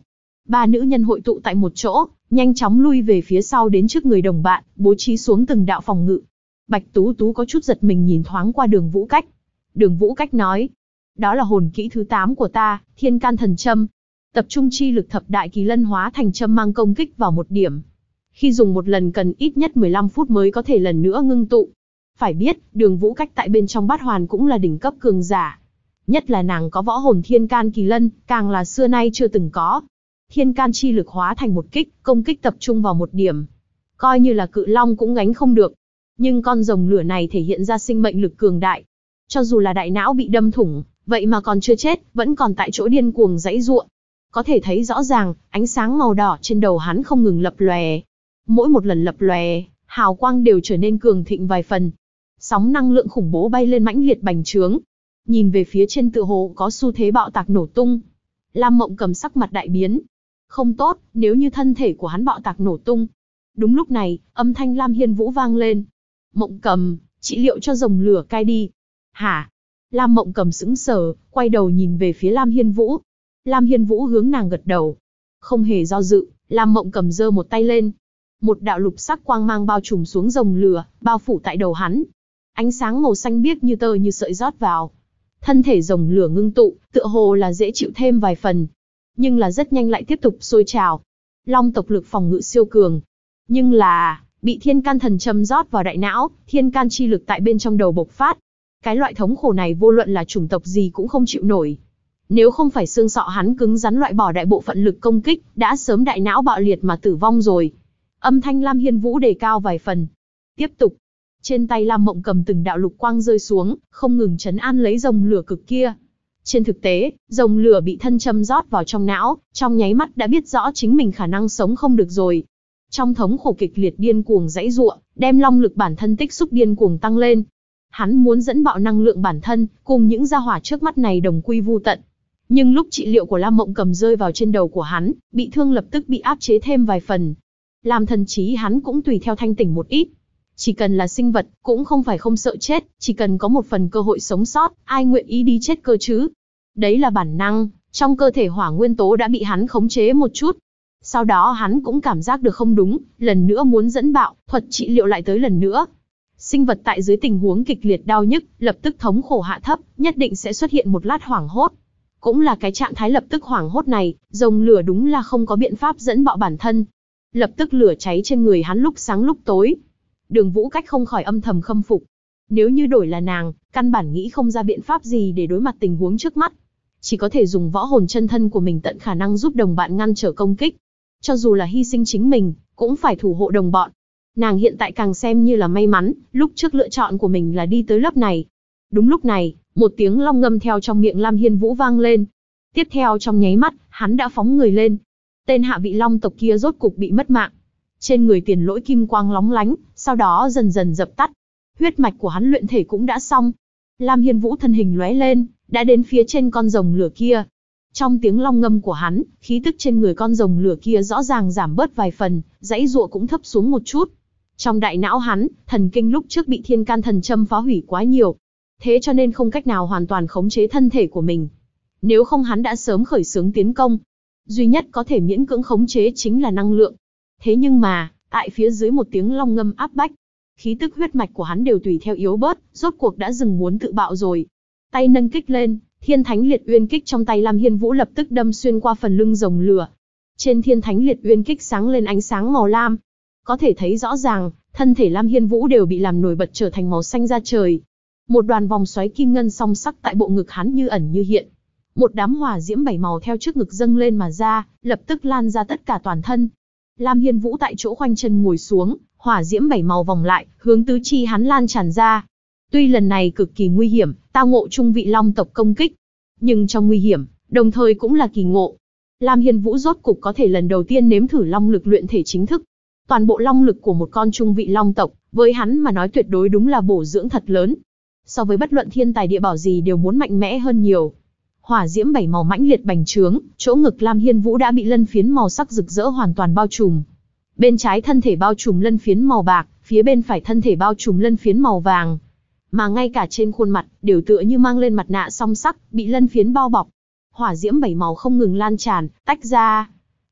Ba nữ nhân hội tụ tại một chỗ, nhanh chóng lui về phía sau đến trước người đồng bạn, bố trí xuống từng đạo phòng ngự. Bạch Tú Tú có chút giật mình nhìn thoáng qua Đường Vũ Cách. Đường Vũ Cách nói, đó là hồn kỹ thứ 8 của ta, Thiên Can Thần Châm. Tập trung chi lực thập đại kỳ lân hóa thành châm mang công kích vào một điểm. Khi dùng một lần cần ít nhất 15 phút mới có thể lần nữa ngưng tụ. Phải biết, Đường Vũ Cách tại bên trong bát hoàn cũng là đỉnh cấp cường giả. Nhất là nàng có võ hồn Thiên Can Kỳ Lân, càng là xưa nay chưa từng có. Thiên can chi lực hóa thành một kích, công kích tập trung vào một điểm. Coi như là cự long cũng gánh không được. Nhưng con rồng lửa này thể hiện ra sinh mệnh lực cường đại. Cho dù là đại não bị đâm thủng, vậy mà còn chưa chết, vẫn còn tại chỗ điên cuồng giãy giụa. Có thể thấy rõ ràng, ánh sáng màu đỏ trên đầu hắn không ngừng lập lòe. Mỗi một lần lập lòe, hào quang đều trở nên cường thịnh vài phần. Sóng năng lượng khủng bố bay lên mãnh liệt bành trướng. Nhìn về phía trên tựa hồ có xu thế bạo tạc nổ tung. Lam Mộng Cầm sắc mặt đại biến. Không tốt, nếu như thân thể của hắn bạo tạc nổ tung. Đúng lúc này, âm thanh Lam Hiên Vũ vang lên. Mộng Cầm, trị liệu cho rồng lửa cai đi. Hả? Lam Mộng Cầm sững sờ, quay đầu nhìn về phía Lam Hiên Vũ. Lam Hiên Vũ hướng nàng gật đầu. Không hề do dự, Lam Mộng Cầm giơ một tay lên. Một đạo lục sắc quang mang bao trùm xuống rồng lửa, bao phủ tại đầu hắn. Ánh sáng màu xanh biếc như tơ như sợi rót vào. Thân thể rồng lửa ngưng tụ, tựa hồ là dễ chịu thêm vài phần. Nhưng là rất nhanh lại tiếp tục sôi trào. Long tộc lực phòng ngự siêu cường. Nhưng là, bị Thiên Can Thần Châm rót vào đại não, thiên can chi lực tại bên trong đầu bộc phát. Cái loại thống khổ này vô luận là chủng tộc gì cũng không chịu nổi. Nếu không phải xương sọ hắn cứng rắn loại bỏ đại bộ phận lực công kích, đã sớm đại não bạo liệt mà tử vong rồi. Âm thanh Lam Hiên Vũ đề cao vài phần. Tiếp tục. Trên tay Lam Mộng Cầm từng đạo lục quang rơi xuống, không ngừng trấn an lấy rồng lửa cực kia. Trên thực tế, rồng lửa bị thân châm rót vào trong não, trong nháy mắt đã biết rõ chính mình khả năng sống không được rồi. Trong thống khổ kịch liệt điên cuồng giãy giụa, đem long lực bản thân tích xúc điên cuồng tăng lên. Hắn muốn dẫn bạo năng lượng bản thân, cùng những gia hỏa trước mắt này đồng quy vu tận. Nhưng lúc trị liệu của Lam Mộng Cầm rơi vào trên đầu của hắn, bị thương lập tức bị áp chế thêm vài phần. Làm thần trí hắn cũng tùy theo thanh tỉnh một ít. Chỉ cần là sinh vật, cũng không phải không sợ chết, chỉ cần có một phần cơ hội sống sót, ai nguyện ý đi chết cơ chứ? Đấy là bản năng, trong cơ thể hỏa nguyên tố đã bị hắn khống chế một chút. Sau đó hắn cũng cảm giác được không đúng, lần nữa muốn dẫn bạo, thuật trị liệu lại tới lần nữa. Sinh vật tại dưới tình huống kịch liệt đau nhức, lập tức thống khổ hạ thấp, nhất định sẽ xuất hiện một lát hoảng hốt. Cũng là cái trạng thái lập tức hoảng hốt này, rồng lửa đúng là không có biện pháp dẫn bạo bản thân. Lập tức lửa cháy trên người hắn lúc sáng lúc tối. Đường Vũ Cách không khỏi âm thầm khâm phục. Nếu như đổi là nàng, căn bản nghĩ không ra biện pháp gì để đối mặt tình huống trước mắt. Chỉ có thể dùng võ hồn chân thân của mình tận khả năng giúp đồng bạn ngăn trở công kích. Cho dù là hy sinh chính mình, cũng phải thủ hộ đồng bọn. Nàng hiện tại càng xem như là may mắn, lúc trước lựa chọn của mình là đi tới lớp này. Đúng lúc này, một tiếng long ngâm theo trong miệng Lam Hiên Vũ vang lên. Tiếp theo trong nháy mắt, hắn đã phóng người lên. Tên hạ vị long tộc kia rốt cục bị mất mạng. Trên người Tiền Lỗi kim quang lóng lánh, sau đó dần dần dập tắt. Huyết mạch của hắn luyện thể cũng đã xong. Lam Hiên Vũ thân hình lóe lên, đã đến phía trên con rồng lửa kia. Trong tiếng long ngâm của hắn, khí tức trên người con rồng lửa kia rõ ràng giảm bớt vài phần, dãy giụa cũng thấp xuống một chút. Trong đại não hắn, thần kinh lúc trước bị Thiên Can Thần Châm phá hủy quá nhiều. Thế cho nên không cách nào hoàn toàn khống chế thân thể của mình. Nếu không hắn đã sớm khởi xướng tiến công. Duy nhất có thể miễn cưỡng khống chế chính là năng lượng. Thế nhưng mà, tại phía dưới một tiếng long ngâm áp bách, khí tức huyết mạch của hắn đều tùy theo yếu bớt, rốt cuộc đã dừng muốn tự bạo rồi. Tay nâng kích lên, Thiên Thánh Liệt Uyên Kích trong tay Lam Hiên Vũ lập tức đâm xuyên qua phần lưng rồng lửa. Trên Thiên Thánh Liệt Uyên Kích sáng lên ánh sáng màu lam. Có thể thấy rõ ràng, thân thể Lam Hiên Vũ đều bị làm nổi bật trở thành màu xanh da trời. Một đoàn vòng xoáy kim ngân song sắc tại bộ ngực hắn như ẩn như hiện. Một đám hỏa diễm 7 màu theo trước ngực dâng lên mà ra, lập tức lan ra tất cả toàn thân. Lam Hiên Vũ tại chỗ khoanh chân ngồi xuống, hỏa diễm 7 màu vòng lại, hướng tứ chi hắn lan tràn ra. Tuy lần này cực kỳ nguy hiểm, tao ngộ trung vị long tộc công kích, nhưng trong nguy hiểm, đồng thời cũng là kỳ ngộ. Lam Hiên Vũ rốt cục có thể lần đầu tiên nếm thử long lực luyện thể chính thức. Toàn bộ long lực của một con trung vị long tộc, với hắn mà nói tuyệt đối đúng là bổ dưỡng thật lớn. So với bất luận thiên tài địa bảo gì đều muốn mạnh mẽ hơn nhiều. Hỏa diễm 7 màu mãnh liệt bành trướng, chỗ ngực Lam Hiên Vũ đã bị lân phiến màu sắc rực rỡ hoàn toàn bao trùm. Bên trái thân thể bao trùm lân phiến màu bạc, phía bên phải thân thể bao trùm lân phiến màu vàng. Mà ngay cả trên khuôn mặt, đều tựa như mang lên mặt nạ song sắc, bị lân phiến bao bọc. Hỏa diễm 7 màu không ngừng lan tràn, tách ra.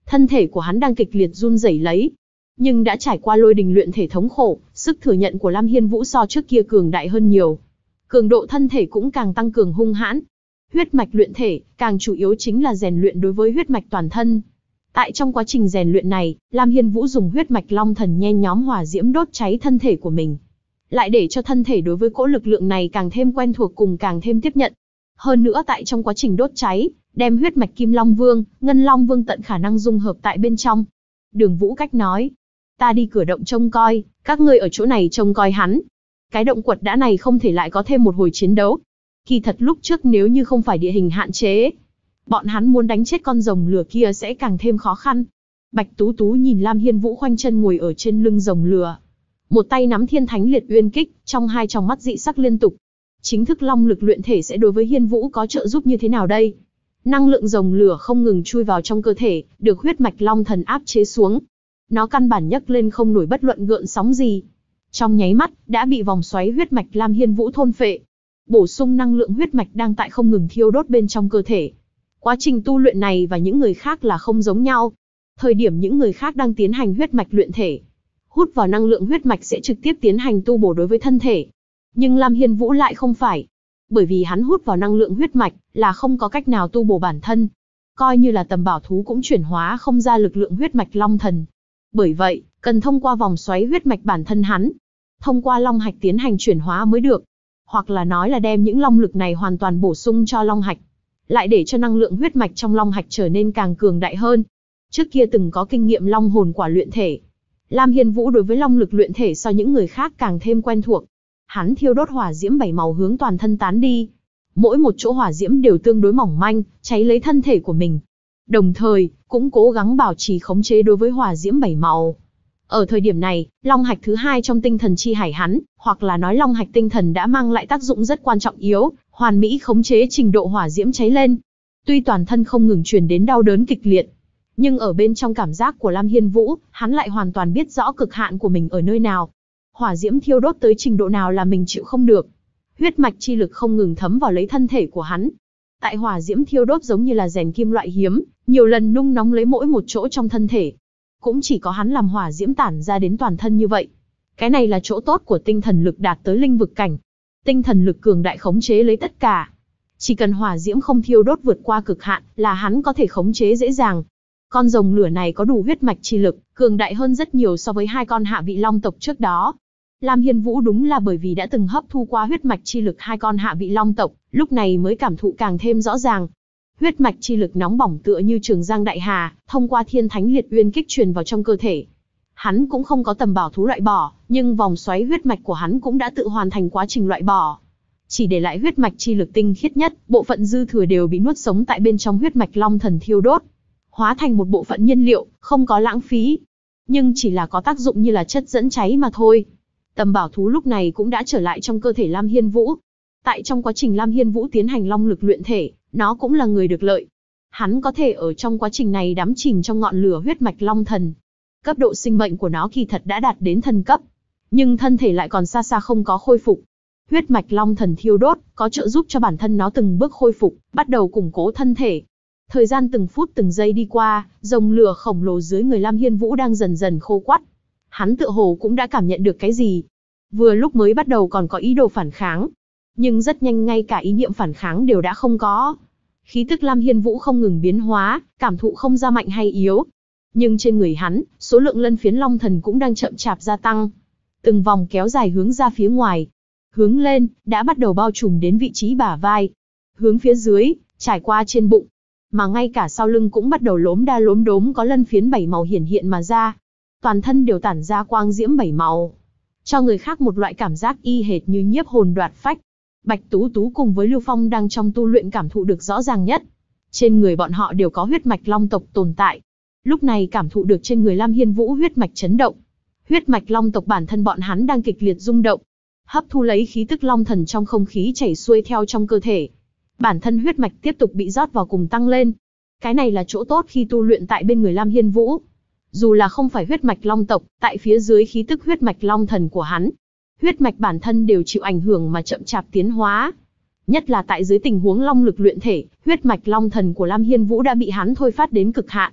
Thân thể của hắn đang kịch liệt run rẩy lấy. Nhưng đã trải qua lôi đình luyện thể thống khổ, sức thừa nhận của Lam Hiên Vũ so trước kia cường đại hơn nhiều. Cường độ thân thể cũng càng tăng cường hung hãn. Huyết mạch luyện thể, càng chủ yếu chính là rèn luyện đối với huyết mạch toàn thân. Tại trong quá trình rèn luyện này, Lam Hiên Vũ dùng huyết mạch long thần nhen nhóm hỏa diễm đốt cháy thân thể của mình. Lại để cho thân thể đối với cỗ lực lượng này càng thêm quen thuộc cùng càng thêm tiếp nhận. Hơn nữa tại trong quá trình đốt cháy, đem huyết mạch Kim Long Vương, Ngân Long Vương tận khả năng dung hợp tại bên trong. Đường Vũ Cách nói, ta đi cửa động trông coi, các ngươi ở chỗ này trông coi hắn. Cái động quật đã này không thể lại có thêm một hồi chiến đấu. Kỳ thật lúc trước nếu như không phải địa hình hạn chế, bọn hắn muốn đánh chết con rồng lửa kia sẽ càng thêm khó khăn. Bạch Tú Tú nhìn Lam Hiên Vũ khoanh chân ngồi ở trên lưng rồng lửa. Một tay nắm Thiên Thánh Liệt Uyên Kích, trong hai tròng mắt dị sắc liên tục. Chính thức long lực luyện thể sẽ đối với Hiên Vũ có trợ giúp như thế nào đây? Năng lượng rồng lửa không ngừng chui vào trong cơ thể, được huyết mạch long thần áp chế xuống. Nó căn bản nhấc lên không nổi bất luận gợn sóng gì. Trong nháy mắt, đã bị vòng xoáy huyết mạch Lam Hiên Vũ thôn phệ. Bổ sung năng lượng huyết mạch đang tại không ngừng thiêu đốt bên trong cơ thể. Quá trình tu luyện này và những người khác là không giống nhau. Thời điểm những người khác đang tiến hành huyết mạch luyện thể, hút vào năng lượng huyết mạch sẽ trực tiếp tiến hành tu bổ đối với thân thể. Nhưng Lam Hiên Vũ lại không phải. Bởi vì hắn hút vào năng lượng huyết mạch là không có cách nào tu bổ bản thân. Coi như là tầm bảo thú cũng chuyển hóa không ra lực lượng huyết mạch long thần. Bởi vậy, cần thông qua vòng xoáy huyết mạch bản thân hắn. Thông qua long hạch tiến hành chuyển hóa mới được. Hoặc là nói là đem những long lực này hoàn toàn bổ sung cho long hạch. Lại để cho năng lượng huyết mạch trong long hạch trở nên càng cường đại hơn. Trước kia từng có kinh nghiệm long hồn quả luyện thể, Lam Hiên Vũ đối với long lực luyện thể so những người khác càng thêm quen thuộc. Hắn thiêu đốt hỏa diễm 7 màu hướng toàn thân tán đi. Mỗi một chỗ hỏa diễm đều tương đối mỏng manh, cháy lấy thân thể của mình. Đồng thời, cũng cố gắng bảo trì khống chế đối với hỏa diễm 7 màu. Ở thời điểm này, long hạch thứ hai trong tinh thần chi hải hắn, hoặc là nói long hạch tinh thần đã mang lại tác dụng rất quan trọng yếu, hoàn mỹ khống chế trình độ hỏa diễm cháy lên. Tuy toàn thân không ngừng truyền đến đau đớn kịch liệt, nhưng ở bên trong cảm giác của Lam Hiên Vũ, hắn lại hoàn toàn biết rõ cực hạn của mình ở nơi nào. Hỏa diễm thiêu đốt tới trình độ nào là mình chịu không được. Huyết mạch chi lực không ngừng thấm vào lấy thân thể của hắn. Tại hỏa diễm thiêu đốt giống như là rèn kim loại hiếm, nhiều lần nung nóng lấy mỗi một chỗ trong thân thể. Cũng chỉ có hắn làm hỏa diễm tản ra đến toàn thân như vậy. Cái này là chỗ tốt của tinh thần lực đạt tới linh vực cảnh. Tinh thần lực cường đại khống chế lấy tất cả. Chỉ cần hỏa diễm không thiêu đốt vượt qua cực hạn là hắn có thể khống chế dễ dàng. Con rồng lửa này có đủ huyết mạch chi lực, cường đại hơn rất nhiều so với hai con hạ vị long tộc trước đó. Lam Hiên Vũ đúng là bởi vì đã từng hấp thu qua huyết mạch chi lực hai con hạ vị long tộc, lúc này mới cảm thụ càng thêm rõ ràng. Huyết mạch chi lực nóng bỏng tựa như trường giang đại hà, thông qua Thiên Thánh Liệt Uyên Kích truyền vào trong cơ thể. Hắn cũng không có tầm bảo thú loại bỏ, nhưng vòng xoáy huyết mạch của hắn cũng đã tự hoàn thành quá trình loại bỏ. Chỉ để lại huyết mạch chi lực tinh khiết nhất, bộ phận dư thừa đều bị nuốt sống tại bên trong huyết mạch long thần thiêu đốt, hóa thành một bộ phận nhiên liệu, không có lãng phí. Nhưng chỉ là có tác dụng như là chất dẫn cháy mà thôi. Tầm bảo thú lúc này cũng đã trở lại trong cơ thể Lam Hiên Vũ. Tại trong quá trình Lam Hiên Vũ tiến hành long lực luyện thể, nó cũng là người được lợi. Hắn có thể ở trong quá trình này đắm chìm trong ngọn lửa huyết mạch long thần. Cấp độ sinh mệnh của nó kỳ thật đã đạt đến thần cấp, nhưng thân thể lại còn xa xa không có khôi phục. Huyết mạch long thần thiêu đốt, có trợ giúp cho bản thân nó từng bước khôi phục, bắt đầu củng cố thân thể. Thời gian từng phút từng giây đi qua, rồng lửa khổng lồ dưới người Lam Hiên Vũ đang dần dần khô quắt. Hắn tựa hồ cũng đã cảm nhận được cái gì. Vừa lúc mới bắt đầu còn có ý đồ phản kháng, nhưng rất nhanh ngay cả ý niệm phản kháng đều đã không có. Khí tức Lam Hiên Vũ không ngừng biến hóa, cảm thụ không ra mạnh hay yếu. Nhưng trên người hắn, số lượng lân phiến long thần cũng đang chậm chạp gia tăng. Từng vòng kéo dài hướng ra phía ngoài. Hướng lên, đã bắt đầu bao trùm đến vị trí bả vai. Hướng phía dưới, trải qua trên bụng. Mà ngay cả sau lưng cũng bắt đầu lốm đa lốm đốm có lân phiến 7 màu hiển hiện mà ra. Toàn thân đều tản ra quang diễm 7 màu. Cho người khác một loại cảm giác y hệt như nhiếp hồn đoạt phách. Bạch Tú Tú cùng với Lưu Phong đang trong tu luyện cảm thụ được rõ ràng nhất. Trên người bọn họ đều có huyết mạch long tộc tồn tại. Lúc này cảm thụ được trên người Lam Hiên Vũ huyết mạch chấn động. Huyết mạch long tộc bản thân bọn hắn đang kịch liệt rung động. Hấp thu lấy khí tức long thần trong không khí chảy xuôi theo trong cơ thể. Bản thân huyết mạch tiếp tục bị rót vào cùng tăng lên. Cái này là chỗ tốt khi tu luyện tại bên người Lam Hiên Vũ. Dù là không phải huyết mạch long tộc, tại phía dưới khí tức huyết mạch long thần của hắn, huyết mạch bản thân đều chịu ảnh hưởng mà chậm chạp tiến hóa. Nhất là tại dưới tình huống long lực luyện thể, huyết mạch long thần của Lam Hiên Vũ đã bị hắn thôi phát đến cực hạn.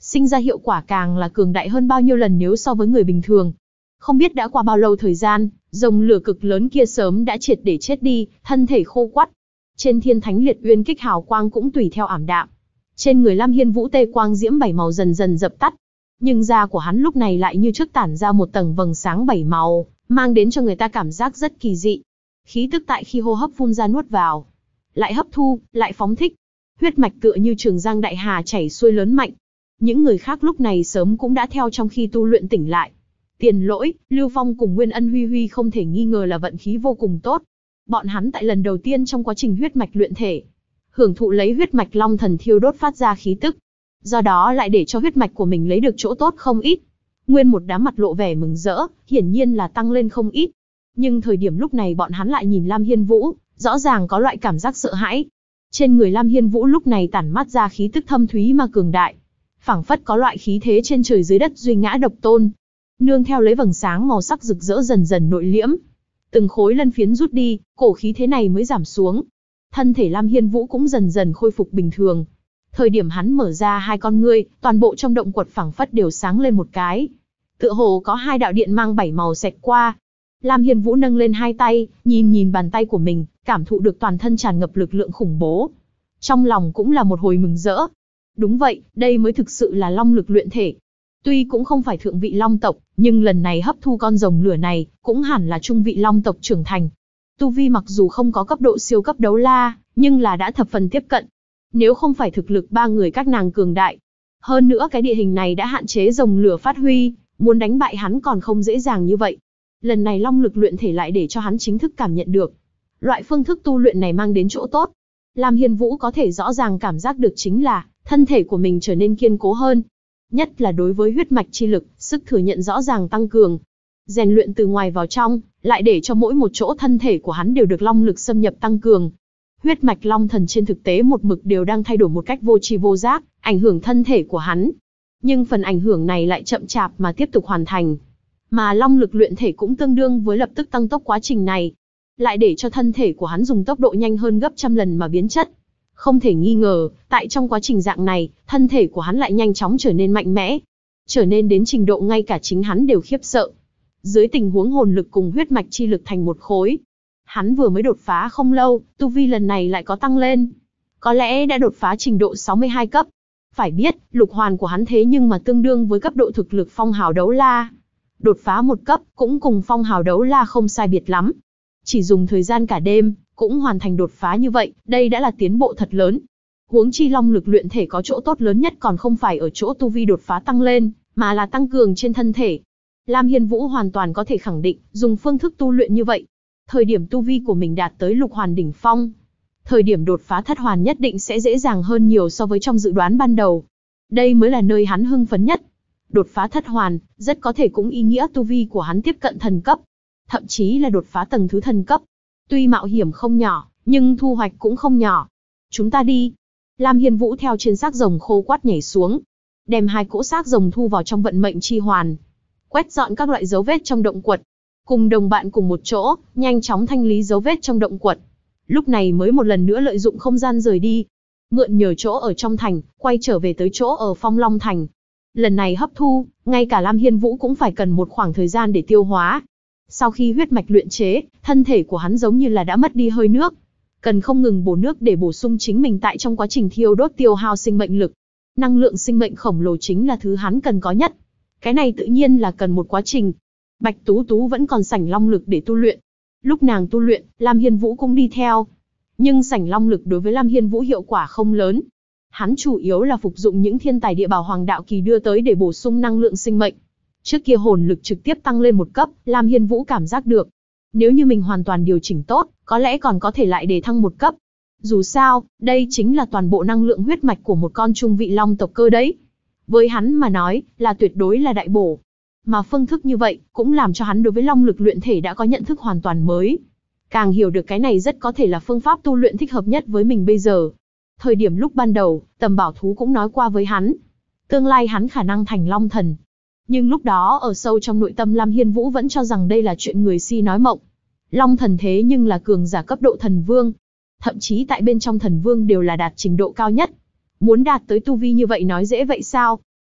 sinh ra hiệu quả càng là cường đại hơn bao nhiêu lần nếu so với người bình thường. Không biết đã qua bao lâu thời gian, rồng lửa cực lớn kia sớm đã triệt để chết đi, thân thể khô quắt. Trên Thiên Thánh Liệt Uyên Kích hào quang cũng tùy theo ảm đạm. Trên người Lam Hiên Vũ tê quang diễm 7 màu dần dần dập tắt. Nhưng da của hắn lúc này lại như trước tản ra một tầng vầng sáng 7 màu, mang đến cho người ta cảm giác rất kỳ dị. Khí tức tại khi hô hấp phun ra nuốt vào, lại hấp thu, lại phóng thích. Huyết mạch tựa như trường giang đại hà chảy xuôi lớn mạnh. Những người khác lúc này sớm cũng đã theo trong khi tu luyện tỉnh lại. Tiền Lỗi, Lưu Phong cùng Nguyên Ân Huy Huy không thể nghi ngờ là vận khí vô cùng tốt. Bọn hắn tại lần đầu tiên trong quá trình huyết mạch luyện thể, hưởng thụ lấy huyết mạch long thần thiêu đốt phát ra khí tức. Do đó lại để cho huyết mạch của mình lấy được chỗ tốt không ít. Nguyên một đám mặt lộ vẻ mừng rỡ, hiển nhiên là tăng lên không ít. Nhưng thời điểm lúc này bọn hắn lại nhìn Lam Hiên Vũ, rõ ràng có loại cảm giác sợ hãi. Trên người Lam Hiên Vũ lúc này tản mát ra khí tức thâm thúy mà cường đại. Phảng phất có loại khí thế trên trời dưới đất duy ngã độc tôn. Nương theo lấy vầng sáng màu sắc rực rỡ dần dần nội liễm. Từng khối lân phiến rút đi, cổ khí thế này mới giảm xuống. Thân thể Lam Hiên Vũ cũng dần dần khôi phục bình thường. Thời điểm hắn mở ra hai con ngươi, toàn bộ trong động quật phảng phất đều sáng lên một cái. Tựa hồ có hai đạo điện mang 7 màu xẹt qua. Lam Hiên Vũ nâng lên hai tay, nhìn bàn tay của mình, cảm thụ được toàn thân tràn ngập lực lượng khủng bố. Trong lòng cũng là một hồi mừng rỡ. Đúng vậy, đây mới thực sự là long lực luyện thể. Tuy cũng không phải thượng vị long tộc, nhưng lần này hấp thu con rồng lửa này, cũng hẳn là trung vị long tộc trưởng thành. Tu vi mặc dù không có cấp độ siêu cấp đấu la, nhưng là đã thập phần tiếp cận. Nếu không phải thực lực ba người các nàng cường đại, hơn nữa cái địa hình này đã hạn chế rồng lửa phát huy, muốn đánh bại hắn còn không dễ dàng như vậy. Lần này long lực luyện thể lại để cho hắn chính thức cảm nhận được loại phương thức tu luyện này mang đến chỗ tốt. Lam Hiên Vũ có thể rõ ràng cảm giác được chính là thân thể của mình trở nên kiên cố hơn. Nhất là đối với huyết mạch chi lực, sức thừa nhận rõ ràng tăng cường. Rèn luyện từ ngoài vào trong, lại để cho mỗi một chỗ thân thể của hắn đều được long lực xâm nhập tăng cường. Huyết mạch long thần trên thực tế một mực đều đang thay đổi một cách vô tri vô giác, ảnh hưởng thân thể của hắn. Nhưng phần ảnh hưởng này lại chậm chạp mà tiếp tục hoàn thành. Mà long lực luyện thể cũng tương đương với lập tức tăng tốc quá trình này. Lại để cho thân thể của hắn dùng tốc độ nhanh hơn gấp trăm lần mà biến chất. Không thể nghi ngờ, tại trong quá trình dạng này, thân thể của hắn lại nhanh chóng trở nên mạnh mẽ. Trở nên đến trình độ ngay cả chính hắn đều khiếp sợ. Dưới tình huống hồn lực cùng huyết mạch chi lực thành một khối. Hắn vừa mới đột phá không lâu, tu vi lần này lại có tăng lên. Có lẽ đã đột phá trình độ 62 cấp. Phải biết, lục hoàn của hắn thế nhưng mà tương đương với cấp độ thực lực phong hào đấu la. Đột phá một cấp, cũng cùng phong hào đấu la không sai biệt lắm. Chỉ dùng thời gian cả đêm, cũng hoàn thành đột phá như vậy, đây đã là tiến bộ thật lớn. Huống chi long lực luyện thể có chỗ tốt lớn nhất còn không phải ở chỗ tu vi đột phá tăng lên, mà là tăng cường trên thân thể. Lam Hiên Vũ hoàn toàn có thể khẳng định, dùng phương thức tu luyện như vậy, thời điểm tu vi của mình đạt tới lục hoàn đỉnh phong, thời điểm đột phá thất hoàn nhất định sẽ dễ dàng hơn nhiều so với trong dự đoán ban đầu. Đây mới là nơi hắn hưng phấn nhất. Đột phá thất hoàn, rất có thể cũng ý nghĩa tu vi của hắn tiếp cận thần cấp, thậm chí là đột phá tầng thứ thần cấp. Tuy mạo hiểm không nhỏ, nhưng thu hoạch cũng không nhỏ. Chúng ta đi. Lam Hiên Vũ theo trên xác rồng khô quắt nhảy xuống, đem hai cỗ xác rồng thu vào trong vận mệnh chi hoàn, quét dọn các loại dấu vết trong động quật, cùng đồng bạn cùng một chỗ, nhanh chóng thanh lý dấu vết trong động quật. Lúc này mới một lần nữa lợi dụng không gian rời đi, mượn nhờ chỗ ở trong thành, quay trở về tới chỗ ở Phong Long Thành. Lần này hấp thu, ngay cả Lam Hiên Vũ cũng phải cần một khoảng thời gian để tiêu hóa. Sau khi huyết mạch luyện chế, thân thể của hắn giống như là đã mất đi hơi nước, cần không ngừng bổ nước để bổ sung chính mình tại trong quá trình thiêu đốt tiêu hao sinh mệnh lực. Năng lượng sinh mệnh khổng lồ chính là thứ hắn cần có nhất. Cái này tự nhiên là cần một quá trình. Bạch Tú Tú vẫn còn sảnh long lực để tu luyện. Lúc nàng tu luyện, Lam Hiên Vũ cũng đi theo. Nhưng sảnh long lực đối với Lam Hiên Vũ hiệu quả không lớn. Hắn chủ yếu là phục dụng những thiên tài địa bảo Hoàng Đạo Kỳ đưa tới để bổ sung năng lượng sinh mệnh. Trước kia hồn lực trực tiếp tăng lên một cấp, Lam Hiên Vũ cảm giác được. Nếu như mình hoàn toàn điều chỉnh tốt, có lẽ còn có thể lại đề thăng một cấp. Dù sao, đây chính là toàn bộ năng lượng huyết mạch của một con trung vị long tộc cơ đấy. Với hắn mà nói, là tuyệt đối là đại bổ. Mà phương thức như vậy, cũng làm cho hắn đối với long lực luyện thể đã có nhận thức hoàn toàn mới. Càng hiểu được cái này rất có thể là phương pháp tu luyện thích hợp nhất với mình bây giờ. Thời điểm lúc ban đầu, Tầm Bảo Thú cũng nói qua với hắn. Tương lai hắn khả năng thành long thần. Nhưng lúc đó ở sâu trong nội tâm Lam Hiên Vũ vẫn cho rằng đây là chuyện người si nói mộng. Long thần thế nhưng là cường giả cấp độ thần vương. Thậm chí tại bên trong thần vương đều là đạt trình độ cao nhất. Muốn đạt tới tu vi như vậy nói dễ vậy sao?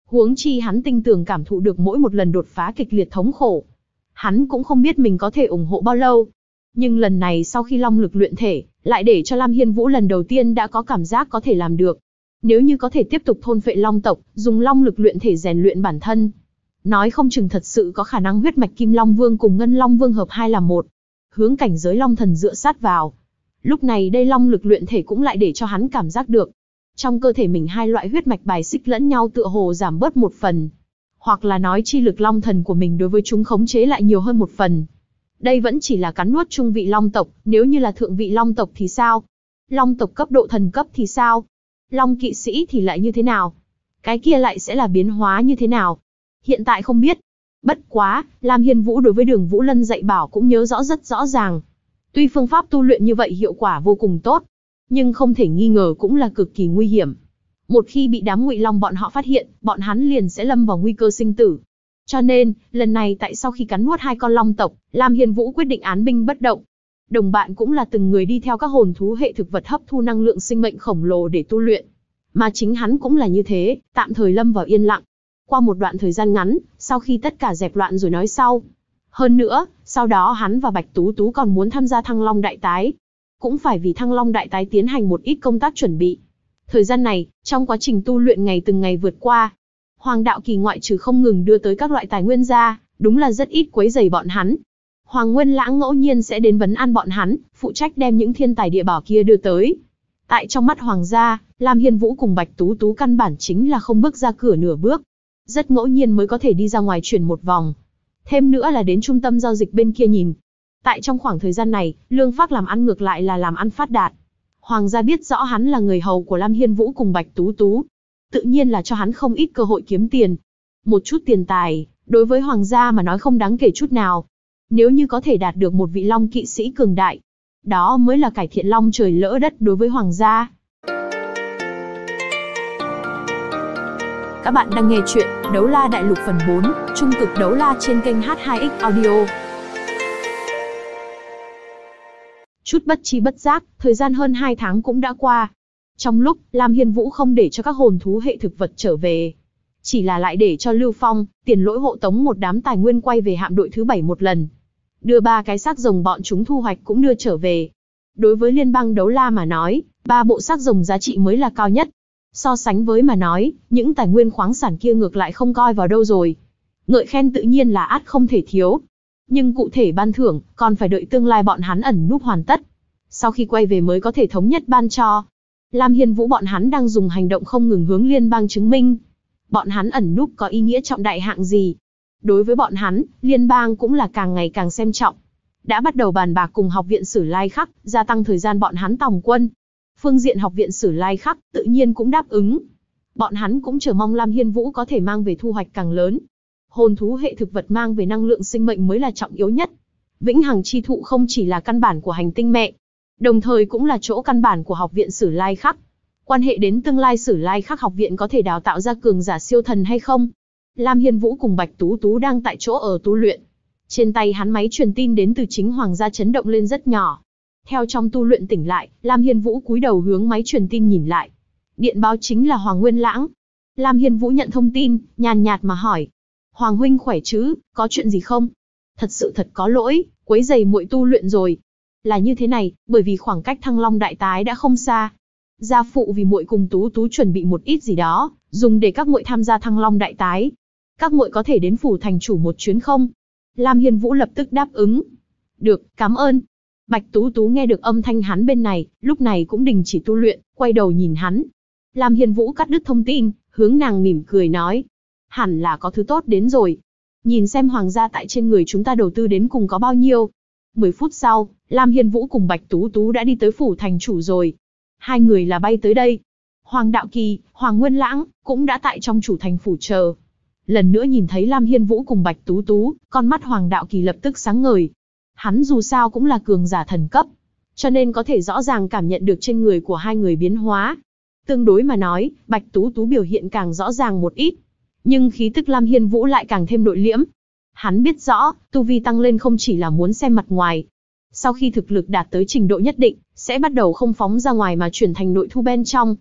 Huống chi hắn tinh tường cảm thụ được mỗi một lần đột phá kịch liệt thống khổ. Hắn cũng không biết mình có thể ủng hộ bao lâu. Nhưng lần này sau khi long lực luyện thể, lại để cho Lam Hiên Vũ lần đầu tiên đã có cảm giác có thể làm được. Nếu như có thể tiếp tục thôn phệ long tộc, dùng long lực luyện thể rèn luyện bản thân, nói không chừng thật sự có khả năng huyết mạch Kim Long Vương cùng Ngân Long Vương hợp hai làm một, hướng cảnh giới long thần dựa sát vào. Lúc này đây long lực luyện thể cũng lại để cho hắn cảm giác được, trong cơ thể mình hai loại huyết mạch bài xích lẫn nhau tựa hồ giảm bớt một phần, hoặc là nói chi lực long thần của mình đối với chúng khống chế lại nhiều hơn một phần. Đây vẫn chỉ là cắn nuốt trung vị long tộc, nếu như là thượng vị long tộc thì sao? Long tộc cấp độ thần cấp thì sao? Long kỵ sĩ thì lại như thế nào? Cái kia lại sẽ là biến hóa như thế nào? Hiện tại không biết. Bất quá, Lam Hiên Vũ đối với Đường Vũ Lân dạy bảo cũng nhớ rõ rất rõ ràng. Tuy phương pháp tu luyện như vậy hiệu quả vô cùng tốt, nhưng không thể nghi ngờ cũng là cực kỳ nguy hiểm. Một khi bị đám Ngụy Long bọn họ phát hiện, bọn hắn liền sẽ lâm vào nguy cơ sinh tử. Cho nên, lần này tại sau khi cắn nuốt hai con long tộc, Lam Hiên Vũ quyết định án binh bất động. Đồng bạn cũng là từng người đi theo các hồn thú hệ thực vật hấp thu năng lượng sinh mệnh khổng lồ để tu luyện. Mà chính hắn cũng là như thế, tạm thời lâm vào yên lặng. Qua một đoạn thời gian ngắn, sau khi tất cả dẹp loạn rồi nói sau. Hơn nữa, sau đó hắn và Bạch Tú Tú còn muốn tham gia Thăng Long Đại Tái. Cũng phải vì Thăng Long Đại Tái tiến hành một ít công tác chuẩn bị. Thời gian này, trong quá trình tu luyện ngày từng ngày vượt qua, Hoàng Đạo Kỳ ngoại trừ không ngừng đưa tới các loại tài nguyên ra, đúng là rất ít quấy rầy bọn hắn. Hoàng Nguyên Lãng ngẫu nhiên sẽ đến vấn an bọn hắn, phụ trách đem những thiên tài địa bảo kia đưa tới. Tại trong mắt Hoàng gia, Lam Hiên Vũ cùng Bạch Tú Tú căn bản chính là không bước ra cửa nửa bước. Rất ngẫu nhiên mới có thể đi ra ngoài chuyển một vòng. Thêm nữa là đến trung tâm giao dịch bên kia nhìn. Tại trong khoảng thời gian này, Lương Phác làm ăn ngược lại là làm ăn phát đạt. Hoàng gia biết rõ hắn là người hầu của Lam Hiên Vũ cùng Bạch Tú Tú, tự nhiên là cho hắn không ít cơ hội kiếm tiền. Một chút tiền tài, đối với Hoàng gia mà nói không đáng kể chút nào. Nếu như có thể đạt được một vị long kỵ sĩ cường đại, đó mới là cải thiện long trời lỡ đất đối với Hoàng gia. Các bạn đang nghe chuyện Đấu La Đại Lục phần 4, Trung cực đấu la trên kênh H2X Audio. Chút bất chi bất giác, thời gian hơn 2 tháng cũng đã qua. Trong lúc Lam Hiên Vũ không để cho các hồn thú hệ thực vật trở về, chỉ là lại để cho Lưu Phong, Tiền Lỗi hộ tống một đám tài nguyên quay về hạm đội thứ 7 một lần. Đưa 3 cái xác rồng bọn chúng thu hoạch cũng đưa trở về. Đối với liên bang đấu la mà nói, 3 bộ xác rồng giá trị mới là cao nhất. So sánh với mà nói, những tài nguyên khoáng sản kia ngược lại không coi vào đâu rồi. Ngợi khen tự nhiên là ắt không thể thiếu. Nhưng cụ thể ban thưởng, còn phải đợi tương lai bọn hắn ẩn núp hoàn tất. Sau khi quay về mới có thể thống nhất ban cho. Lam Hiên Vũ bọn hắn đang dùng hành động không ngừng hướng liên bang chứng minh. Bọn hắn ẩn núp có ý nghĩa trọng đại hạng gì. Đối với bọn hắn, liên bang cũng là càng ngày càng xem trọng. Đã bắt đầu bàn bạc cùng Học viện Sử Lai Khắc, gia tăng thời gian bọn hắn tòng quân. Phương diện Học viện Sử Lai Khắc tự nhiên cũng đáp ứng. Bọn hắn cũng chờ mong Lam Hiên Vũ có thể mang về thu hoạch càng lớn. Hồn thú hệ thực vật mang về năng lượng sinh mệnh mới là trọng yếu nhất. Vĩnh hằng chi thụ không chỉ là căn bản của hành tinh mẹ, đồng thời cũng là chỗ căn bản của Học viện Sử Lai Khắc. Quan hệ đến tương lai Sử Lai Khắc học viện có thể đào tạo ra cường giả siêu thần hay không. Lam Hiên Vũ cùng Bạch Tú Tú đang tại chỗ ở tu luyện. Trên tay hắn máy truyền tin đến từ chính Hoàng gia chấn động lên rất nhỏ. Theo trong tu luyện tỉnh lại, Lam Hiên Vũ cúi đầu hướng máy truyền tin nhìn lại. Điện báo chính là Hoàng Nguyên Lãng. Lam Hiên Vũ nhận thông tin, nhàn nhạt mà hỏi. Hoàng huynh khỏe chứ, có chuyện gì không? Thật có lỗi, quấy rầy muội tu luyện rồi. Là như thế này, bởi vì khoảng cách Thăng Long Đại Tái đã không xa. Gia phụ vì muội cùng Tú Tú chuẩn bị một ít gì đó, dùng để các muội tham gia Thăng Long Đại Tái. Các muội có thể đến phủ thành chủ một chuyến không? Lam Hiên Vũ lập tức đáp ứng. Được, cảm ơn. Bạch Tú Tú nghe được âm thanh hắn bên này, lúc này cũng đình chỉ tu luyện, quay đầu nhìn hắn. Lam Hiên Vũ cắt đứt thông tin, hướng nàng mỉm cười nói. Hẳn là có thứ tốt đến rồi. Nhìn xem Hoàng gia tại trên người chúng ta đầu tư đến cùng có bao nhiêu. 10 phút sau, Lam Hiên Vũ cùng Bạch Tú Tú đã đi tới phủ thành chủ rồi. Hai người là bay tới đây. Hoàng Đạo Kỳ, Hoàng Nguyên Lãng, cũng đã tại trong chủ thành phủ chờ. Lần nữa nhìn thấy Lam Hiên Vũ cùng Bạch Tú Tú, con mắt Hoàng Đạo Kỳ lập tức sáng ngời. Hắn dù sao cũng là cường giả thần cấp, cho nên có thể rõ ràng cảm nhận được trên người của hai người biến hóa. Tương đối mà nói, Bạch Tú Tú biểu hiện càng rõ ràng một ít, nhưng khí tức Lam Hiên Vũ lại càng thêm nội liễm. Hắn biết rõ, tu vi tăng lên không chỉ là muốn xem mặt ngoài. Sau khi thực lực đạt tới trình độ nhất định, sẽ bắt đầu không phóng ra ngoài mà chuyển thành nội thu bên trong.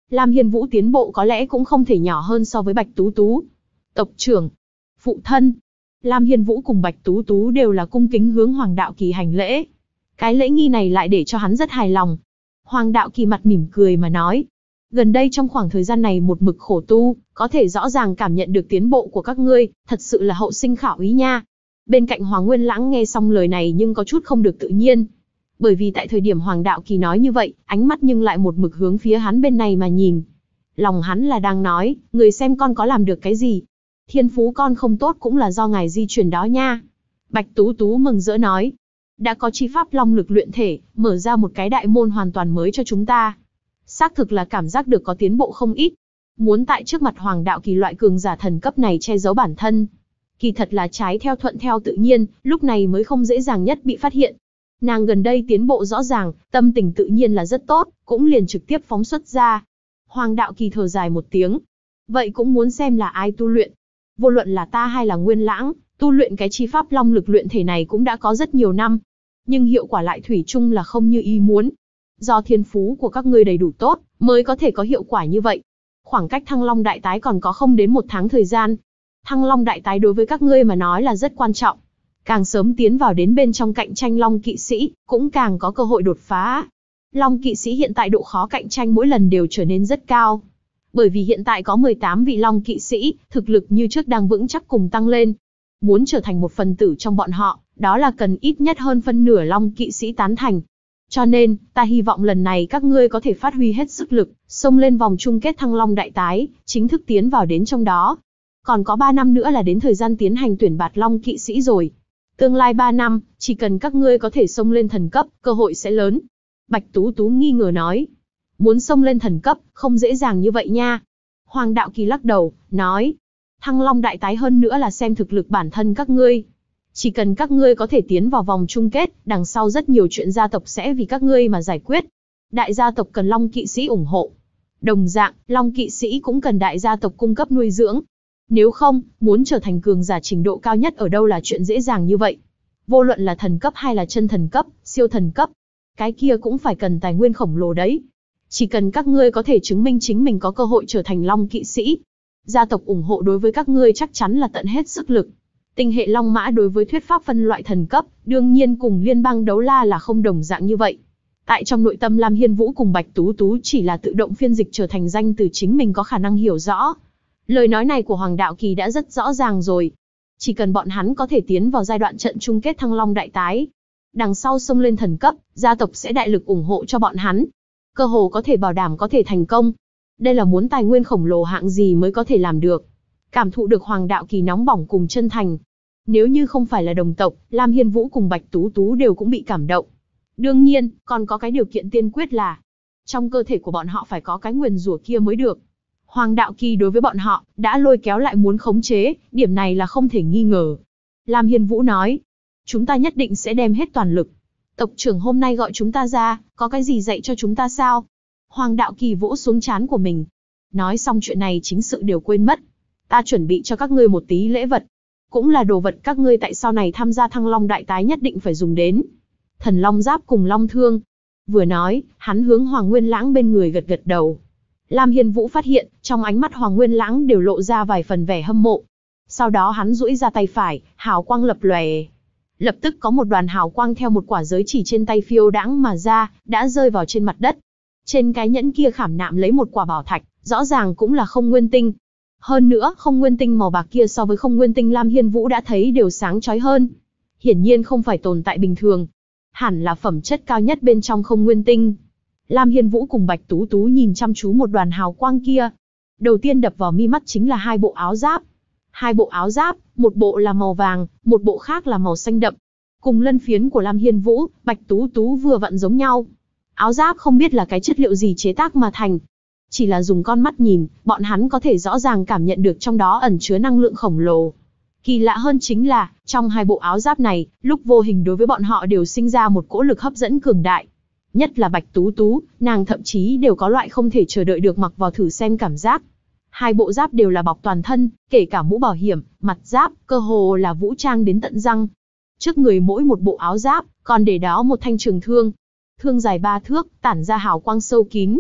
Lam Hiên Vũ tiến bộ có lẽ cũng không thể nhỏ hơn so với Bạch Tú Tú. Tộc trưởng, phụ thân. Lam Hiên Vũ cùng Bạch Tú Tú đều là cung kính hướng Hoàng Đạo Kỳ hành lễ. Cái lễ nghi này lại để cho hắn rất hài lòng. Hoàng Đạo Kỳ mặt mỉm cười mà nói. Gần đây trong khoảng thời gian này một mực khổ tu, có thể rõ ràng cảm nhận được tiến bộ của các ngươi, thật sự là hậu sinh khảo ý nha. Bên cạnh Hoàng Nguyên Lãng nghe xong lời này nhưng có chút không được tự nhiên. Bởi vì tại thời điểm Hoàng Đạo Kỳ nói như vậy, ánh mắt nhưng lại một mực hướng phía hắn bên này mà nhìn. Lòng hắn là đang nói, người xem con có làm được cái gì. Thiên phú con không tốt cũng là do ngài di chuyển đó nha. Bạch Tú Tú mừng rỡ nói. Đã có chi pháp long lực luyện thể, mở ra một cái đại môn hoàn toàn mới cho chúng ta. Xác thực là cảm giác được có tiến bộ không ít. Muốn tại trước mặt Hoàng Đạo Kỳ loại cường giả thần cấp này che giấu bản thân. Kỳ thật là trái theo thuận theo tự nhiên, lúc này mới không dễ dàng nhất bị phát hiện. Nàng gần đây tiến bộ rõ ràng, tâm tình tự nhiên là rất tốt, cũng liền trực tiếp phóng xuất ra. Hoàng Đạo Kỳ thở dài một tiếng. Vậy cũng muốn xem là ai tu luyện. Vô luận là ta hay là Nguyên Lãng, tu luyện cái chi pháp long lực luyện thể này cũng đã có rất nhiều năm. Nhưng hiệu quả lại thủy chung là không như ý muốn. Do thiên phú của các ngươi đầy đủ tốt, mới có thể có hiệu quả như vậy. Khoảng cách Thăng Long Đại Tái còn có không đến 1 tháng thời gian. Thăng Long Đại Tái đối với các ngươi mà nói là rất quan trọng. Càng sớm tiến vào đến bên trong cạnh tranh Long Kỵ Sĩ, cũng càng có cơ hội đột phá. Long Kỵ Sĩ hiện tại độ khó cạnh tranh mỗi lần đều trở nên rất cao. Bởi vì hiện tại có 18 vị Long Kỵ Sĩ, thực lực như trước đang vững chắc cùng tăng lên. Muốn trở thành một phần tử trong bọn họ, đó là cần ít nhất hơn phân nửa Long Kỵ Sĩ tán thành. Cho nên, ta hy vọng lần này các ngươi có thể phát huy hết sức lực, xông lên vòng chung kết Thăng Long Đại Tái, chính thức tiến vào đến trong đó. Còn có 3 năm nữa là đến thời gian tiến hành tuyển bạt Long Kỵ Sĩ rồi. Tương lai 3 năm, chỉ cần các ngươi có thể xông lên thần cấp, cơ hội sẽ lớn. Bạch Tú Tú nghi ngờ nói. Muốn xông lên thần cấp, không dễ dàng như vậy nha. Hoàng Đạo Kỳ lắc đầu, nói. Thăng Long Đại Tái hơn nữa là xem thực lực bản thân các ngươi. Chỉ cần các ngươi có thể tiến vào vòng chung kết, đằng sau rất nhiều chuyện gia tộc sẽ vì các ngươi mà giải quyết. Đại gia tộc cần Long Kỵ Sĩ ủng hộ. Đồng dạng, Long Kỵ Sĩ cũng cần đại gia tộc cung cấp nuôi dưỡng. Nếu không, muốn trở thành cường giả trình độ cao nhất ở đâu là chuyện dễ dàng như vậy. Vô luận là thần cấp hay là chân thần cấp, siêu thần cấp. Cái kia cũng phải cần tài nguyên khổng lồ đấy. Chỉ cần các ngươi có thể chứng minh chính mình có cơ hội trở thành Long Kỵ Sĩ. Gia tộc ủng hộ đối với các ngươi chắc chắn là tận hết sức lực. Tinh hệ Long Mã đối với thuyết pháp phân loại thần cấp, đương nhiên cùng liên bang đấu la là không đồng dạng như vậy. Tại trong nội tâm Lam Hiên Vũ cùng Bạch Tú Tú chỉ là tự động phiên dịch trở thành danh từ chính mình có khả năng hiểu rõ. Lời nói này của Hoàng Đạo Kỳ đã rất rõ ràng rồi. Chỉ cần bọn hắn có thể tiến vào giai đoạn trận chung kết Thăng Long Đại Tái. Đằng sau xông lên thần cấp, gia tộc sẽ đại lực ủng hộ cho bọn hắn. Cơ hồ có thể bảo đảm có thể thành công. Đây là muốn tài nguyên khổng lồ hạng gì mới có thể làm được. Cảm thụ được Hoàng Đạo Kỳ nóng bỏng cùng chân thành. Nếu như không phải là đồng tộc, Lam Hiên Vũ cùng Bạch Tú Tú đều cũng bị cảm động. Đương nhiên, còn có cái điều kiện tiên quyết là trong cơ thể của bọn họ phải có cái nguyền rủa kia mới được. Hoàng Đạo Kỳ đối với bọn họ, đã lôi kéo lại muốn khống chế, điểm này là không thể nghi ngờ. Lam Hiên Vũ nói, chúng ta nhất định sẽ đem hết toàn lực. Tộc trưởng hôm nay gọi chúng ta ra, có cái gì dạy cho chúng ta sao? Hoàng Đạo Kỳ vỗ xuống trán của mình. Nói xong chuyện này chính sự đều quên mất. Ta chuẩn bị cho các ngươi một tí lễ vật. Cũng là đồ vật các ngươi tại sau này tham gia Thăng Long Đại Tái nhất định phải dùng đến. Thần Long Giáp cùng Long Thương. Vừa nói, hắn hướng Hoàng Nguyên Lãng bên người gật gật đầu. Lam Hiên Vũ phát hiện, trong ánh mắt Hoàng Nguyên Lãng đều lộ ra vài phần vẻ hâm mộ. Sau đó hắn duỗi ra tay phải, hào quang lập lòe. Lập tức có một đoàn hào quang theo một quả giới chỉ trên tay phiêu đãng mà ra, đã rơi vào trên mặt đất. Trên cái nhẫn kia khảm nạm lấy một quả bảo thạch, rõ ràng cũng là không nguyên tinh. Hơn nữa, không nguyên tinh màu bạc kia so với không nguyên tinh Lam Hiên Vũ đã thấy đều sáng chói hơn. Hiển nhiên không phải tồn tại bình thường. Hẳn là phẩm chất cao nhất bên trong không nguyên tinh. Lam Hiên Vũ cùng Bạch Tú Tú nhìn chăm chú một đoàn hào quang kia. Đầu tiên đập vào mi mắt chính là 2 bộ áo giáp. 2 bộ áo giáp, một bộ là màu vàng, một bộ khác là màu xanh đậm. Cùng lân phiến của Lam Hiên Vũ, Bạch Tú Tú vừa vặn giống nhau. Áo giáp không biết là cái chất liệu gì chế tác mà thành. Chỉ là dùng con mắt nhìn, bọn hắn có thể rõ ràng cảm nhận được trong đó ẩn chứa năng lượng khổng lồ. Kỳ lạ hơn chính là, trong 2 bộ áo giáp này, lúc vô hình đối với bọn họ đều sinh ra một cỗ lực hấp dẫn cường đại. Nhất là Bạch Tú Tú, nàng thậm chí đều có loại không thể chờ đợi được mặc vào thử xem cảm giác. 2 bộ giáp đều là bọc toàn thân, kể cả mũ bảo hiểm, mặt giáp, cơ hồ là vũ trang đến tận răng. Trước người mỗi một bộ áo giáp, còn để đó một thanh trường thương. Thương dài 3 thước, tản ra hào quang sâu kín.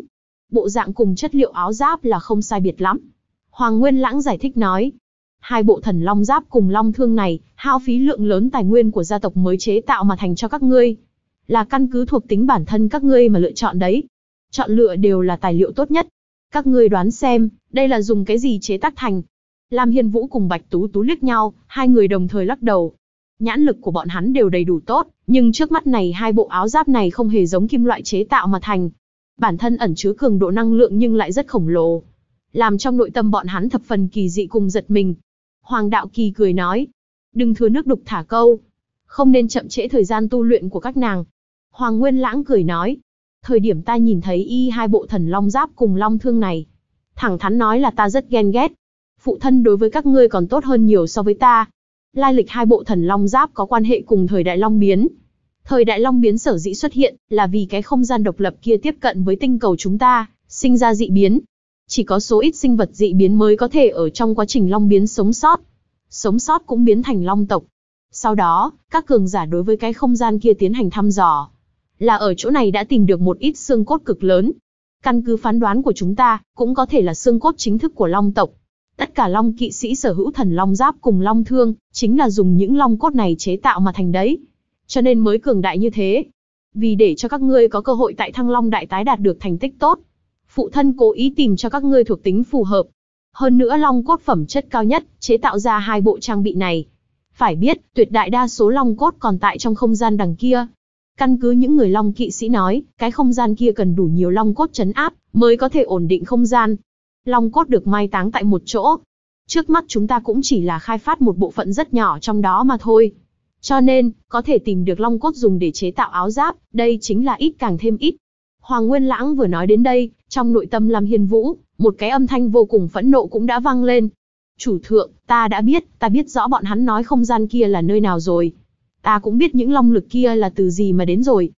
Bộ dạng cùng chất liệu áo giáp là không sai biệt lắm. Hoàng Nguyên Lãng giải thích nói. Hai bộ thần long giáp cùng long thương này, hao phí lượng lớn tài nguyên của gia tộc mới chế tạo mà thành cho các ngươi. Là căn cứ thuộc tính bản thân các ngươi mà lựa chọn đấy. Chọn lựa đều là tài liệu tốt nhất. Các ngươi đoán xem, đây là dùng cái gì chế tác thành? Lam Hiên Vũ cùng Bạch Tú Tú liếc nhau, hai người đồng thời lắc đầu. Nhãn lực của bọn hắn đều đầy đủ tốt, nhưng trước mắt này hai bộ áo giáp này không hề giống kim loại chế tạo mà thành. Bản thân ẩn chứa cường độ năng lượng nhưng lại rất khổng lồ, làm trong nội tâm bọn hắn thập phần kỳ dị cùng giật mình. Hoàng Đạo Kỳ cười nói, đừng thừa nước đục thả câu, không nên chậm trễ thời gian tu luyện của các nàng. Hoàng Nguyên Lãng cười nói, thời điểm ta nhìn thấy hai bộ thần long giáp cùng long thương này, thẳng thắn nói là ta rất ghen ghét. Phụ thân đối với các ngươi còn tốt hơn nhiều so với ta. Lai lịch hai bộ thần long giáp có quan hệ cùng thời đại long biến. Thời đại long biến sở dĩ xuất hiện là vì cái không gian độc lập kia tiếp cận với tinh cầu chúng ta, sinh ra dị biến. Chỉ có số ít sinh vật dị biến mới có thể ở trong quá trình long biến sống sót. Sống sót cũng biến thành long tộc. Sau đó, các cường giả đối với cái không gian kia tiến hành thăm dò. Là ở chỗ này đã tìm được một ít xương cốt cực lớn. Căn cứ phán đoán của chúng ta, cũng có thể là xương cốt chính thức của long tộc. Tất cả long kỵ sĩ sở hữu thần long giáp cùng long thương, chính là dùng những long cốt này chế tạo mà thành đấy. Cho nên mới cường đại như thế. Vì để cho các ngươi có cơ hội tại Thăng Long Đại tái đạt được thành tích tốt, phụ thân cố ý tìm cho các ngươi thuộc tính phù hợp. Hơn nữa long cốt phẩm chất cao nhất, chế tạo ra hai bộ trang bị này. Phải biết, tuyệt đại đa số long cốt còn tại trong không gian đằng kia. Căn cứ những người long kỵ sĩ nói, cái không gian kia cần đủ nhiều long cốt trấn áp, mới có thể ổn định không gian. Long cốt được mai táng tại một chỗ. Trước mắt chúng ta cũng chỉ là khai phát một bộ phận rất nhỏ trong đó mà thôi. Cho nên, có thể tìm được long cốt dùng để chế tạo áo giáp, đây chính là ít càng thêm ít. Hoàng Nguyên Lãng vừa nói đến đây, trong nội tâm Lam Hiên Vũ, một cái âm thanh vô cùng phẫn nộ cũng đã vang lên. Chủ thượng, ta biết rõ bọn hắn nói không gian kia là nơi nào rồi. Ta cũng biết những long lực kia là từ gì mà đến rồi.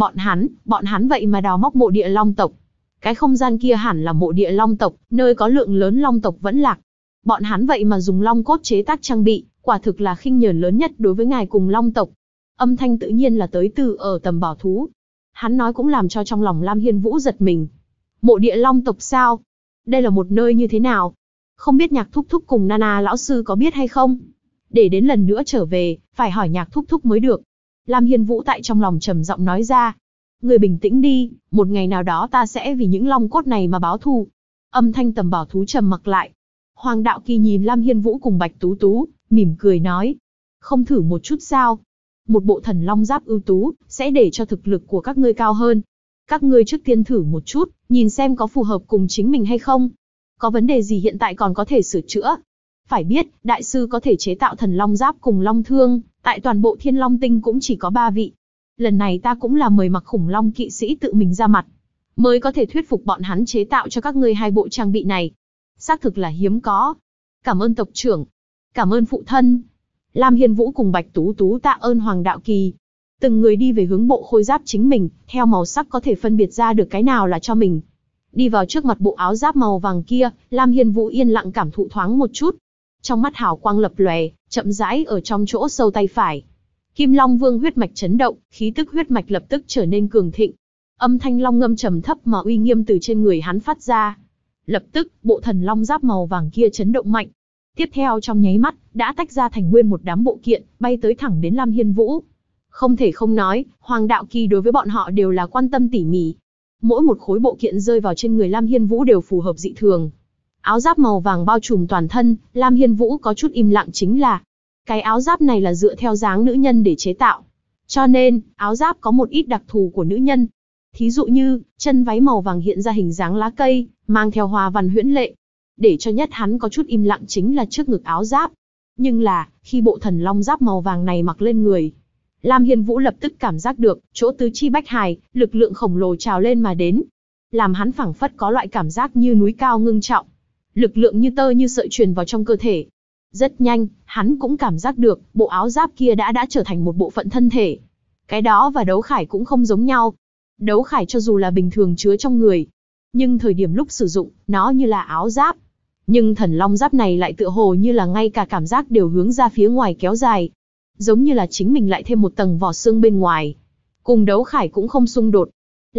Bọn hắn vậy mà đào móc mộ địa long tộc. Cái không gian kia hẳn là mộ địa long tộc, nơi có lượng lớn long tộc vẫn lạc. Bọn hắn vậy mà dùng long cốt chế tác trang bị, quả thực là khinh nhờn lớn nhất đối với ngài cùng long tộc. Âm thanh tự nhiên là tới từ ở tầm bảo thú. Hắn nói cũng làm cho trong lòng Lam Hiên Vũ giật mình. Mộ địa long tộc sao? Đây là một nơi như thế nào? Không biết Nhạc Thúc Thúc cùng Nana lão sư có biết hay không? Để đến lần nữa trở về, phải hỏi Nhạc Thúc Thúc mới được. Lam Hiên Vũ tại trong lòng trầm giọng nói ra. Người bình tĩnh đi, một ngày nào đó ta sẽ vì những long cốt này mà báo thù. Âm thanh tầm bảo thú trầm mặc lại. Hoàng Đạo Kỳ nhìn Lam Hiên Vũ cùng Bạch Tú Tú, mỉm cười nói. Không thử một chút sao? Một bộ thần long giáp ưu tú, sẽ để cho thực lực của các ngươi cao hơn. Các ngươi trước tiên thử một chút, nhìn xem có phù hợp cùng chính mình hay không. Có vấn đề gì hiện tại còn có thể sửa chữa. Phải biết, đại sư có thể chế tạo thần long giáp cùng long thương, tại toàn bộ Thiên Long Tinh cũng chỉ có 3 vị. Lần này ta cũng là mời mặc khủng long kỵ sĩ tự mình ra mặt, mới có thể thuyết phục bọn hắn chế tạo cho các ngươi hai bộ trang bị này. Xác thực là hiếm có. Cảm ơn tộc trưởng. Cảm ơn phụ thân. Lam Hiên Vũ cùng Bạch Tú Tú tạ ơn Hoàng Đạo Kỳ. Từng người đi về hướng bộ khôi giáp chính mình, theo màu sắc có thể phân biệt ra được cái nào là cho mình. Đi vào trước mặt bộ áo giáp màu vàng kia, Lam Hiên Vũ yên lặng cảm thụ thoáng một chút. Trong mắt hào quang lập lòe, chậm rãi ở trong chỗ sâu tay phải. Kim Long Vương huyết mạch chấn động, khí tức huyết mạch lập tức trở nên cường thịnh. Âm thanh long ngâm trầm thấp mà uy nghiêm từ trên người hắn phát ra. Lập tức, bộ thần long giáp màu vàng kia chấn động mạnh. Tiếp theo trong nháy mắt, đã tách ra thành nguyên một đám bộ kiện, bay tới thẳng đến Lam Hiên Vũ. Không thể không nói, Hoàng Đạo Kỳ đối với bọn họ đều là quan tâm tỉ mỉ. Mỗi một khối bộ kiện rơi vào trên người Lam Hiên Vũ đều phù hợp dị thường. Áo giáp màu vàng bao trùm toàn thân, Lam Hiên Vũ có chút im lặng chính là cái áo giáp này là dựa theo dáng nữ nhân để chế tạo. Cho nên, áo giáp có một ít đặc thù của nữ nhân. Thí dụ như, chân váy màu vàng hiện ra hình dáng lá cây, mang theo hoa văn huyễn lệ. Để cho nhất hắn có chút im lặng chính là trước ngực áo giáp. Nhưng là, khi bộ thần long giáp màu vàng này mặc lên người, Lam Hiên Vũ lập tức cảm giác được, chỗ tứ chi bách hài, lực lượng khổng lồ trào lên mà đến. Làm hắn phảng phất có loại cảm giác như núi cao ngưng trọng. Lực lượng như tơ như sợi truyền vào trong cơ thể. Rất nhanh, hắn cũng cảm giác được, bộ áo giáp kia đã trở thành một bộ phận thân thể. Cái đó và đấu khải cũng không giống nhau. Đấu khải cho dù là bình thường chứa trong người, nhưng thời điểm lúc sử dụng, nó như là áo giáp. Nhưng thần long giáp này lại tựa hồ như là ngay cả cảm giác đều hướng ra phía ngoài kéo dài. Giống như là chính mình lại thêm một tầng vỏ xương bên ngoài. Cùng đấu khải cũng không xung đột.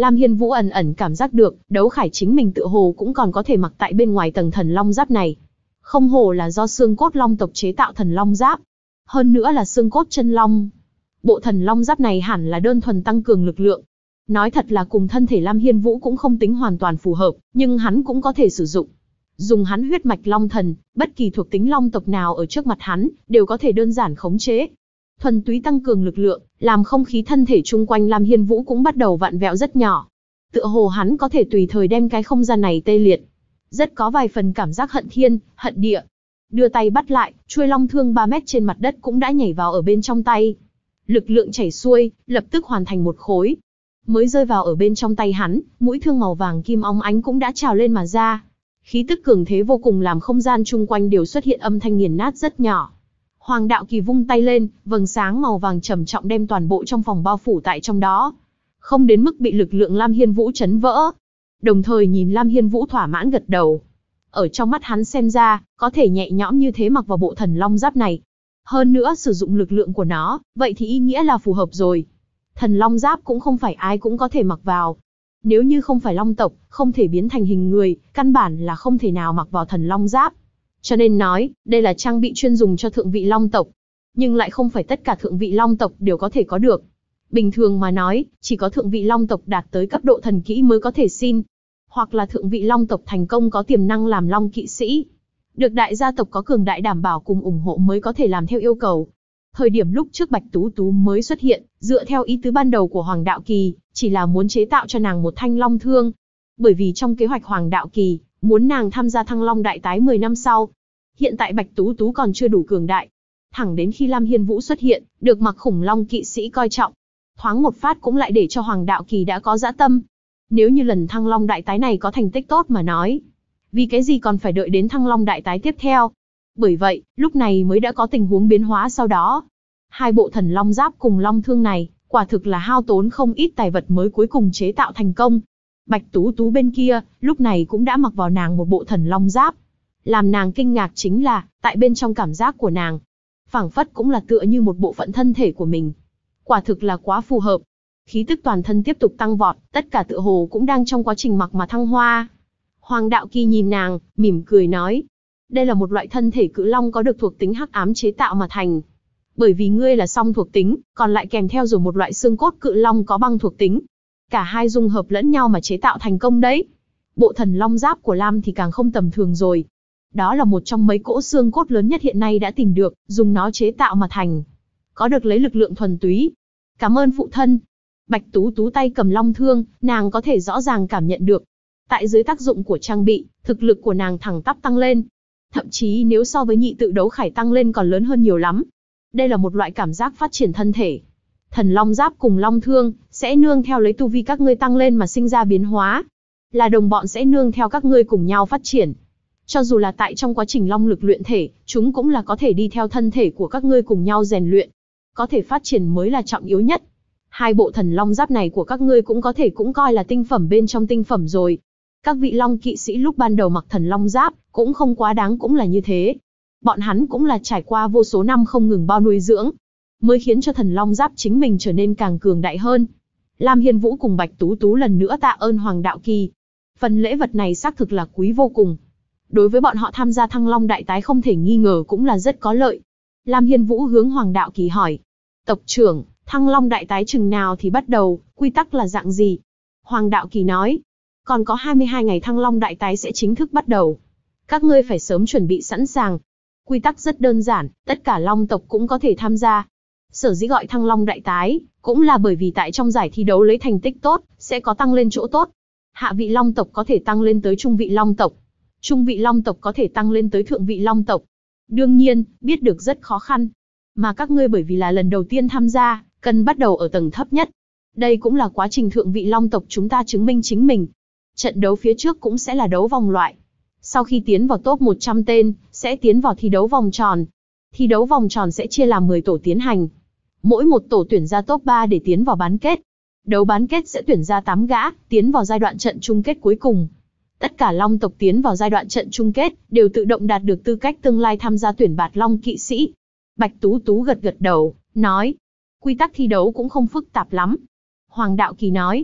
Lam Hiên Vũ ẩn ẩn cảm giác được, đấu khải chính mình tựa hồ cũng còn có thể mặc tại bên ngoài tầng thần long giáp này. Không hổ là do xương cốt long tộc chế tạo thần long giáp. Hơn nữa là xương cốt chân long. Bộ thần long giáp này hẳn là đơn thuần tăng cường lực lượng. Nói thật là cùng thân thể Lam Hiên Vũ cũng không tính hoàn toàn phù hợp, nhưng hắn cũng có thể sử dụng. Dùng hắn huyết mạch long thần, bất kỳ thuộc tính long tộc nào ở trước mặt hắn, đều có thể đơn giản khống chế. Thuần túy tăng cường lực lượng, làm không khí thân thể chung quanh Lam Hiên Vũ cũng bắt đầu vặn vẹo rất nhỏ. Tựa hồ hắn có thể tùy thời đem cái không gian này tê liệt. Rất có vài phần cảm giác hận thiên, hận địa. Đưa tay bắt lại, chuôi long thương 3 mét trên mặt đất cũng đã nhảy vào ở bên trong tay. Lực lượng chảy xuôi, lập tức hoàn thành một khối. Mới rơi vào ở bên trong tay hắn, mũi thương màu vàng kim óng ánh cũng đã trào lên mà ra. Khí tức cường thế vô cùng làm không gian chung quanh đều xuất hiện âm thanh nghiền nát rất nhỏ. Hoàng Đạo Kỳ vung tay lên, vầng sáng màu vàng trầm trọng đem toàn bộ trong phòng bao phủ tại trong đó. Không đến mức bị lực lượng Lam Hiên Vũ chấn vỡ. Đồng thời nhìn Lam Hiên Vũ thỏa mãn gật đầu. Ở trong mắt hắn xem ra, có thể nhẹ nhõm như thế mặc vào bộ thần long giáp này. Hơn nữa sử dụng lực lượng của nó, vậy thì ý nghĩa là phù hợp rồi. Thần long giáp cũng không phải ai cũng có thể mặc vào. Nếu như không phải long tộc, không thể biến thành hình người, căn bản là không thể nào mặc vào thần long giáp. Cho nên nói, đây là trang bị chuyên dùng cho thượng vị long tộc. Nhưng lại không phải tất cả thượng vị long tộc đều có thể có được. Bình thường mà nói, chỉ có thượng vị long tộc đạt tới cấp độ thần kỹ mới có thể xin. Hoặc là thượng vị long tộc thành công có tiềm năng làm long kỵ sĩ. Được đại gia tộc có cường đại đảm bảo cùng ủng hộ mới có thể làm theo yêu cầu. Thời điểm lúc trước Bạch Tú Tú mới xuất hiện, dựa theo ý tứ ban đầu của Hoàng Đạo Kỳ, chỉ là muốn chế tạo cho nàng một thanh long thương. Bởi vì trong kế hoạch Hoàng Đạo Kỳ, muốn nàng tham gia Thăng Long đại tái 10 năm sau. Hiện tại Bạch Tú Tú còn chưa đủ cường đại. Thẳng đến khi Lam Hiên Vũ xuất hiện, được mặc khủng long kỵ sĩ coi trọng. Thoáng một phát cũng lại để cho Hoàng Đạo Kỳ đã có dã tâm. Nếu như lần Thăng Long đại tái này có thành tích tốt mà nói, vì cái gì còn phải đợi đến Thăng Long đại tái tiếp theo? Bởi vậy, lúc này mới đã có tình huống biến hóa sau đó. Hai bộ thần long giáp cùng long thương này, quả thực là hao tốn không ít tài vật mới cuối cùng chế tạo thành công. Bạch Tú Tú bên kia, lúc này cũng đã mặc vào nàng một bộ thần long giáp. Làm nàng kinh ngạc chính là, tại bên trong cảm giác của nàng, phảng phất cũng là tựa như một bộ phận thân thể của mình. Quả thực là quá phù hợp. Khí tức toàn thân tiếp tục tăng vọt, tất cả tựa hồ cũng đang trong quá trình mặc mà thăng hoa. Hoàng Đạo Kỳ nhìn nàng, mỉm cười nói. Đây là một loại thân thể cự long có được thuộc tính hắc ám chế tạo mà thành. Bởi vì ngươi là song thuộc tính, còn lại kèm theo rồi một loại xương cốt cự long có băng thuộc tính. Cả hai dung hợp lẫn nhau mà chế tạo thành công đấy. Bộ thần long giáp của Lam thì càng không tầm thường rồi. Đó là một trong mấy cỗ xương cốt lớn nhất hiện nay đã tìm được, dùng nó chế tạo mà thành. Có được lấy lực lượng thuần túy. Cảm ơn phụ thân. Bạch Tú Tú tay cầm long thương, nàng có thể rõ ràng cảm nhận được. Tại dưới tác dụng của trang bị, thực lực của nàng thẳng tắp tăng lên. Thậm chí nếu so với nhị tự đấu khải tăng lên còn lớn hơn nhiều lắm. Đây là một loại cảm giác phát triển thân thể. Thần long giáp cùng long thương, sẽ nương theo lấy tu vi các ngươi tăng lên mà sinh ra biến hóa. Là đồng bọn sẽ nương theo các ngươi cùng nhau phát triển. Cho dù là tại trong quá trình long lực luyện thể, chúng cũng là có thể đi theo thân thể của các ngươi cùng nhau rèn luyện. Có thể phát triển mới là trọng yếu nhất. Hai bộ thần long giáp này của các ngươi cũng có thể cũng coi là tinh phẩm bên trong tinh phẩm rồi. Các vị long kỵ sĩ lúc ban đầu mặc thần long giáp, cũng không quá đáng cũng là như thế. Bọn hắn cũng là trải qua vô số năm không ngừng bao nuôi dưỡng, mới khiến cho thần long giáp chính mình trở nên càng cường đại hơn. Lam Hiên Vũ cùng Bạch Tú Tú lần nữa tạ ơn Hoàng Đạo Kỳ. Phần lễ vật này xác thực là quý vô cùng. Đối với bọn họ tham gia Thăng Long đại tái không thể nghi ngờ cũng là rất có lợi. Lam Hiên Vũ hướng Hoàng Đạo Kỳ hỏi. Tộc trưởng, Thăng Long đại tái chừng nào thì bắt đầu, quy tắc là dạng gì? Hoàng Đạo Kỳ nói. Còn có 22 ngày Thăng Long đại tái sẽ chính thức bắt đầu. Các ngươi phải sớm chuẩn bị sẵn sàng. Quy tắc rất đơn giản, tất cả long tộc cũng có thể tham gia. Sở dĩ gọi Thăng Long đại tái, cũng là bởi vì tại trong giải thi đấu lấy thành tích tốt, sẽ có tăng lên chỗ tốt. Hạ vị long tộc có thể tăng lên tới trung vị long tộc. Trung vị long tộc có thể tăng lên tới thượng vị long tộc. Đương nhiên, biết được rất khó khăn. Mà các ngươi bởi vì là lần đầu tiên tham gia, cần bắt đầu ở tầng thấp nhất. Đây cũng là quá trình thượng vị long tộc chúng ta chứng minh chính mình. Trận đấu phía trước cũng sẽ là đấu vòng loại. Sau khi tiến vào top 100 tên, sẽ tiến vào thi đấu vòng tròn. Thi đấu vòng tròn sẽ chia làm 10 tổ tiến hành. Mỗi một tổ tuyển ra top 3 để tiến vào bán kết. Đấu bán kết sẽ tuyển ra 8 gã, tiến vào giai đoạn trận chung kết cuối cùng. Tất cả long tộc tiến vào giai đoạn trận chung kết, đều tự động đạt được tư cách tương lai tham gia tuyển bạt long kỵ sĩ. Bạch Tú Tú gật gật đầu, nói. Quy tắc thi đấu cũng không phức tạp lắm. Hoàng Đạo Kỳ nói.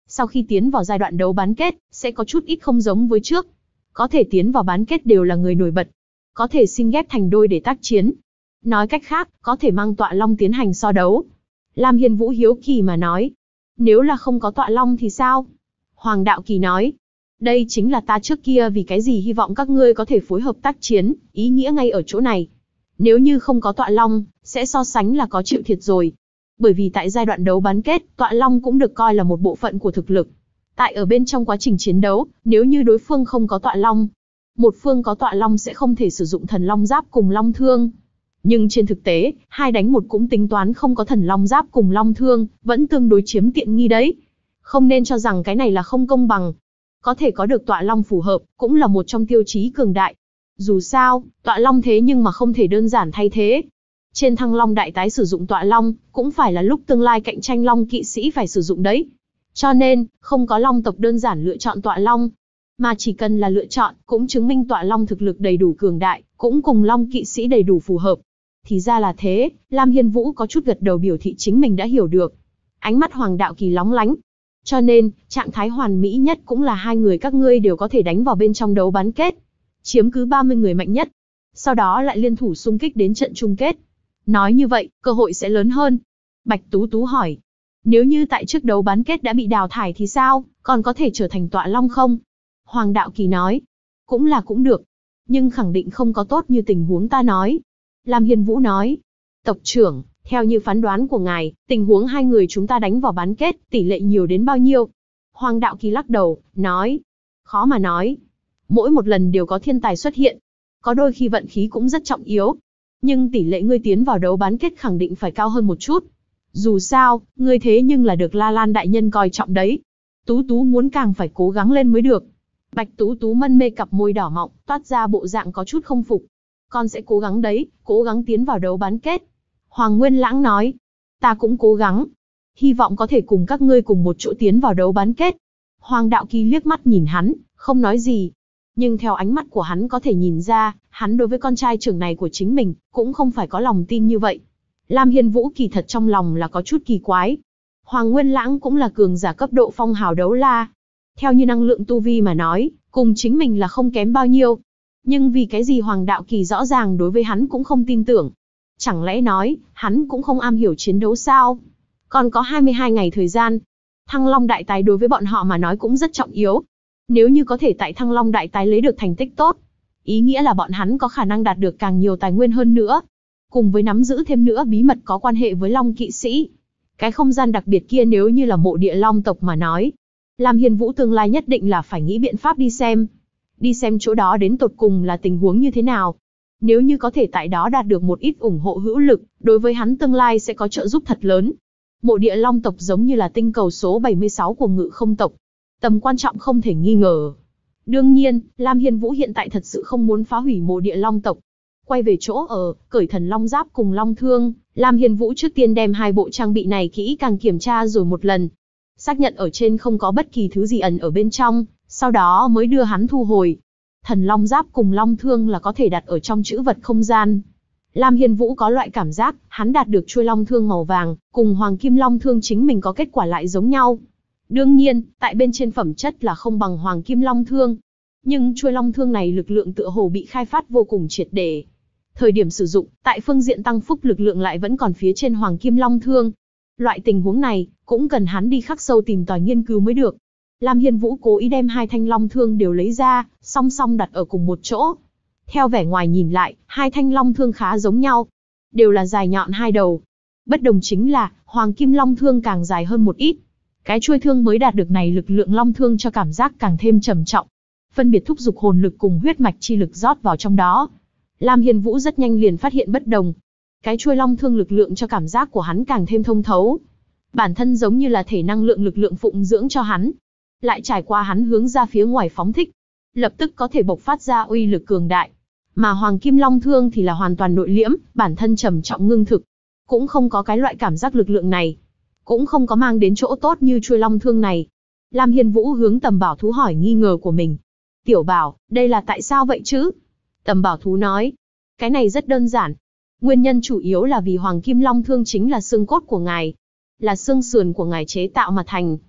Sau khi tiến vào giai đoạn đấu bán kết, sẽ có chút ít không giống với trước. Có thể tiến vào bán kết đều là người nổi bật. Có thể xin ghép thành đôi để tác chiến. Nói cách khác, có thể mang tọa long tiến hành so đấu. Lam Hiên Vũ hiếu kỳ mà nói. Nếu là không có tọa long thì sao? Hoàng Đạo Kỳ nói. Đây chính là ta trước kia vì cái gì hy vọng các ngươi có thể phối hợp tác chiến, ý nghĩa ngay ở chỗ này. Nếu như không có tọa long, sẽ so sánh là có chịu thiệt rồi. Bởi vì tại giai đoạn đấu bán kết, tọa long cũng được coi là một bộ phận của thực lực. Tại ở bên trong quá trình chiến đấu, nếu như đối phương không có tọa long, một phương có tọa long sẽ không thể sử dụng thần long giáp cùng long thương. Nhưng trên thực tế, 2 đánh 1 cũng tính toán không có thần long giáp cùng long thương, vẫn tương đối chiếm tiện nghi đấy. Không nên cho rằng cái này là không công bằng. Có thể có được tọa long phù hợp, cũng là một trong tiêu chí cường đại. Dù sao, tọa long thế nhưng mà không thể đơn giản thay thế. Trên Thăng Long Đại Tái sử dụng tọa long, cũng phải là lúc tương lai cạnh tranh long kỵ sĩ phải sử dụng đấy. Cho nên, không có long tộc đơn giản lựa chọn tọa long. Mà chỉ cần là lựa chọn, cũng chứng minh tọa long thực lực đầy đủ cường đại, cũng cùng long kỵ sĩ đầy đủ phù hợp. Thì ra là thế, Lam Hiên Vũ có chút gật đầu biểu thị chính mình đã hiểu được. Ánh mắt Hoàng Đạo Kỳ lóng lánh. Cho nên, trạng thái hoàn mỹ nhất cũng là 2 người các ngươi đều có thể đánh vào bên trong đấu bán kết. Chiếm cứ 30 người mạnh nhất. Sau đó lại liên thủ xung kích đến trận chung kết. Nói như vậy, cơ hội sẽ lớn hơn. Bạch Tú Tú hỏi. Nếu như tại trước đấu bán kết đã bị đào thải thì sao, còn có thể trở thành tọa long không? Hoàng Đạo Kỳ nói. Cũng được. Nhưng khẳng định không có tốt như tình huống ta nói. Lam Hiên Vũ nói. Tộc trưởng, theo như phán đoán của ngài, tình huống 2 người chúng ta đánh vào bán kết, tỷ lệ nhiều đến bao nhiêu? Hoàng Đạo Kỳ lắc đầu, nói. Khó mà nói. Mỗi một lần đều có thiên tài xuất hiện. Có đôi khi vận khí cũng rất trọng yếu. Nhưng tỷ lệ ngươi tiến vào đấu bán kết khẳng định phải cao hơn một chút. Dù sao, ngươi thế nhưng là được La Lan đại nhân coi trọng đấy. Tú Tú muốn càng phải cố gắng lên mới được. Bạch Tú Tú mân mê cặp môi đỏ mọng, toát ra bộ dạng có chút không phục. Con sẽ cố gắng đấy, cố gắng tiến vào đấu bán kết. Hoàng Nguyên Lãng nói. Ta cũng cố gắng. Hy vọng có thể cùng các ngươi cùng một chỗ tiến vào đấu bán kết. Hoàng Đạo Kỳ liếc mắt nhìn hắn, không nói gì. Nhưng theo ánh mắt của hắn có thể nhìn ra, hắn đối với con trai trưởng này của chính mình, cũng không phải có lòng tin như vậy. Lam Hiên Vũ kỳ thật trong lòng là có chút kỳ quái. Hoàng Nguyên Lãng cũng là cường giả cấp độ phong hào đấu la. Theo như năng lượng tu vi mà nói, cùng chính mình là không kém bao nhiêu. Nhưng vì cái gì Hoàng Đạo Kỳ rõ ràng đối với hắn cũng không tin tưởng. Chẳng lẽ nói, hắn cũng không am hiểu chiến đấu sao? Còn có 22 ngày thời gian. Thăng Long Đại Tái đối với bọn họ mà nói cũng rất trọng yếu. Nếu như có thể tại Thăng Long Đại Tái lấy được thành tích tốt, ý nghĩa là bọn hắn có khả năng đạt được càng nhiều tài nguyên hơn nữa. Cùng với nắm giữ thêm nữa bí mật có quan hệ với Long kỵ sĩ. Cái không gian đặc biệt kia nếu như là mộ địa Long tộc mà nói, Lam Hiên Vũ tương lai nhất định là phải nghĩ biện pháp đi xem. Đi xem chỗ đó đến tột cùng là tình huống như thế nào. Nếu như có thể tại đó đạt được một ít ủng hộ hữu lực, đối với hắn tương lai sẽ có trợ giúp thật lớn. Mộ địa Long tộc giống như là tinh cầu số 76 của Ngự Không tộc. Tầm quan trọng không thể nghi ngờ. Đương nhiên, Lam Hiên Vũ hiện tại thật sự không muốn phá hủy mộ địa Long tộc. Quay về chỗ ở, cởi thần long giáp cùng long thương, Lam Hiên Vũ trước tiên đem 2 bộ trang bị này kỹ càng kiểm tra rồi một lần. Xác nhận ở trên không có bất kỳ thứ gì ẩn ở bên trong, sau đó mới đưa hắn thu hồi. Thần long giáp cùng long thương là có thể đặt ở trong trữ vật không gian. Lam Hiên Vũ có loại cảm giác, hắn đạt được chuôi long thương màu vàng, cùng hoàng kim long thương chính mình có kết quả lại giống nhau. Đương nhiên, tại bên trên phẩm chất là không bằng hoàng kim long thương. Nhưng chuôi long thương này lực lượng tựa hồ bị khai phát vô cùng triệt để. Thời điểm sử dụng, tại phương diện tăng phúc lực lượng lại vẫn còn phía trên hoàng kim long thương. Loại tình huống này, cũng cần hắn đi khắc sâu tìm tòi nghiên cứu mới được. Lam Hiên Vũ cố ý đem 2 thanh long thương đều lấy ra, song song đặt ở cùng một chỗ. Theo vẻ ngoài nhìn lại, 2 thanh long thương khá giống nhau. Đều là dài nhọn 2 đầu. Bất đồng chính là, hoàng kim long thương càng dài hơn một ít. Cái chuôi thương mới đạt được này lực lượng long thương cho cảm giác càng thêm trầm trọng. Phân biệt thúc giục hồn lực cùng huyết mạch chi lực rót vào trong đó. Lam Hiên Vũ rất nhanh liền phát hiện bất đồng. Cái chuôi long thương lực lượng cho cảm giác của hắn càng thêm thông thấu. Bản thân giống như là thể năng lượng lực lượng phụng dưỡng cho hắn. Lại trải qua hắn hướng ra phía ngoài phóng thích. Lập tức có thể bộc phát ra uy lực cường đại. Mà hoàng kim long thương thì là hoàn toàn nội liễm, bản thân trầm trọng ngưng thực. Cũng không có cái loại cảm giác lực lượng này. Cũng không có mang đến chỗ tốt như chuôi long thương này. Lam Hiên Vũ hướng Tầm Bảo Thú hỏi nghi ngờ của mình. Tiểu Bảo, đây là tại sao vậy chứ? Tầm Bảo Thú nói. Cái này rất đơn giản. Nguyên nhân chủ yếu là vì hoàng kim long thương chính là xương cốt của ngài. Là xương sườn của ngài chế tạo mà thành.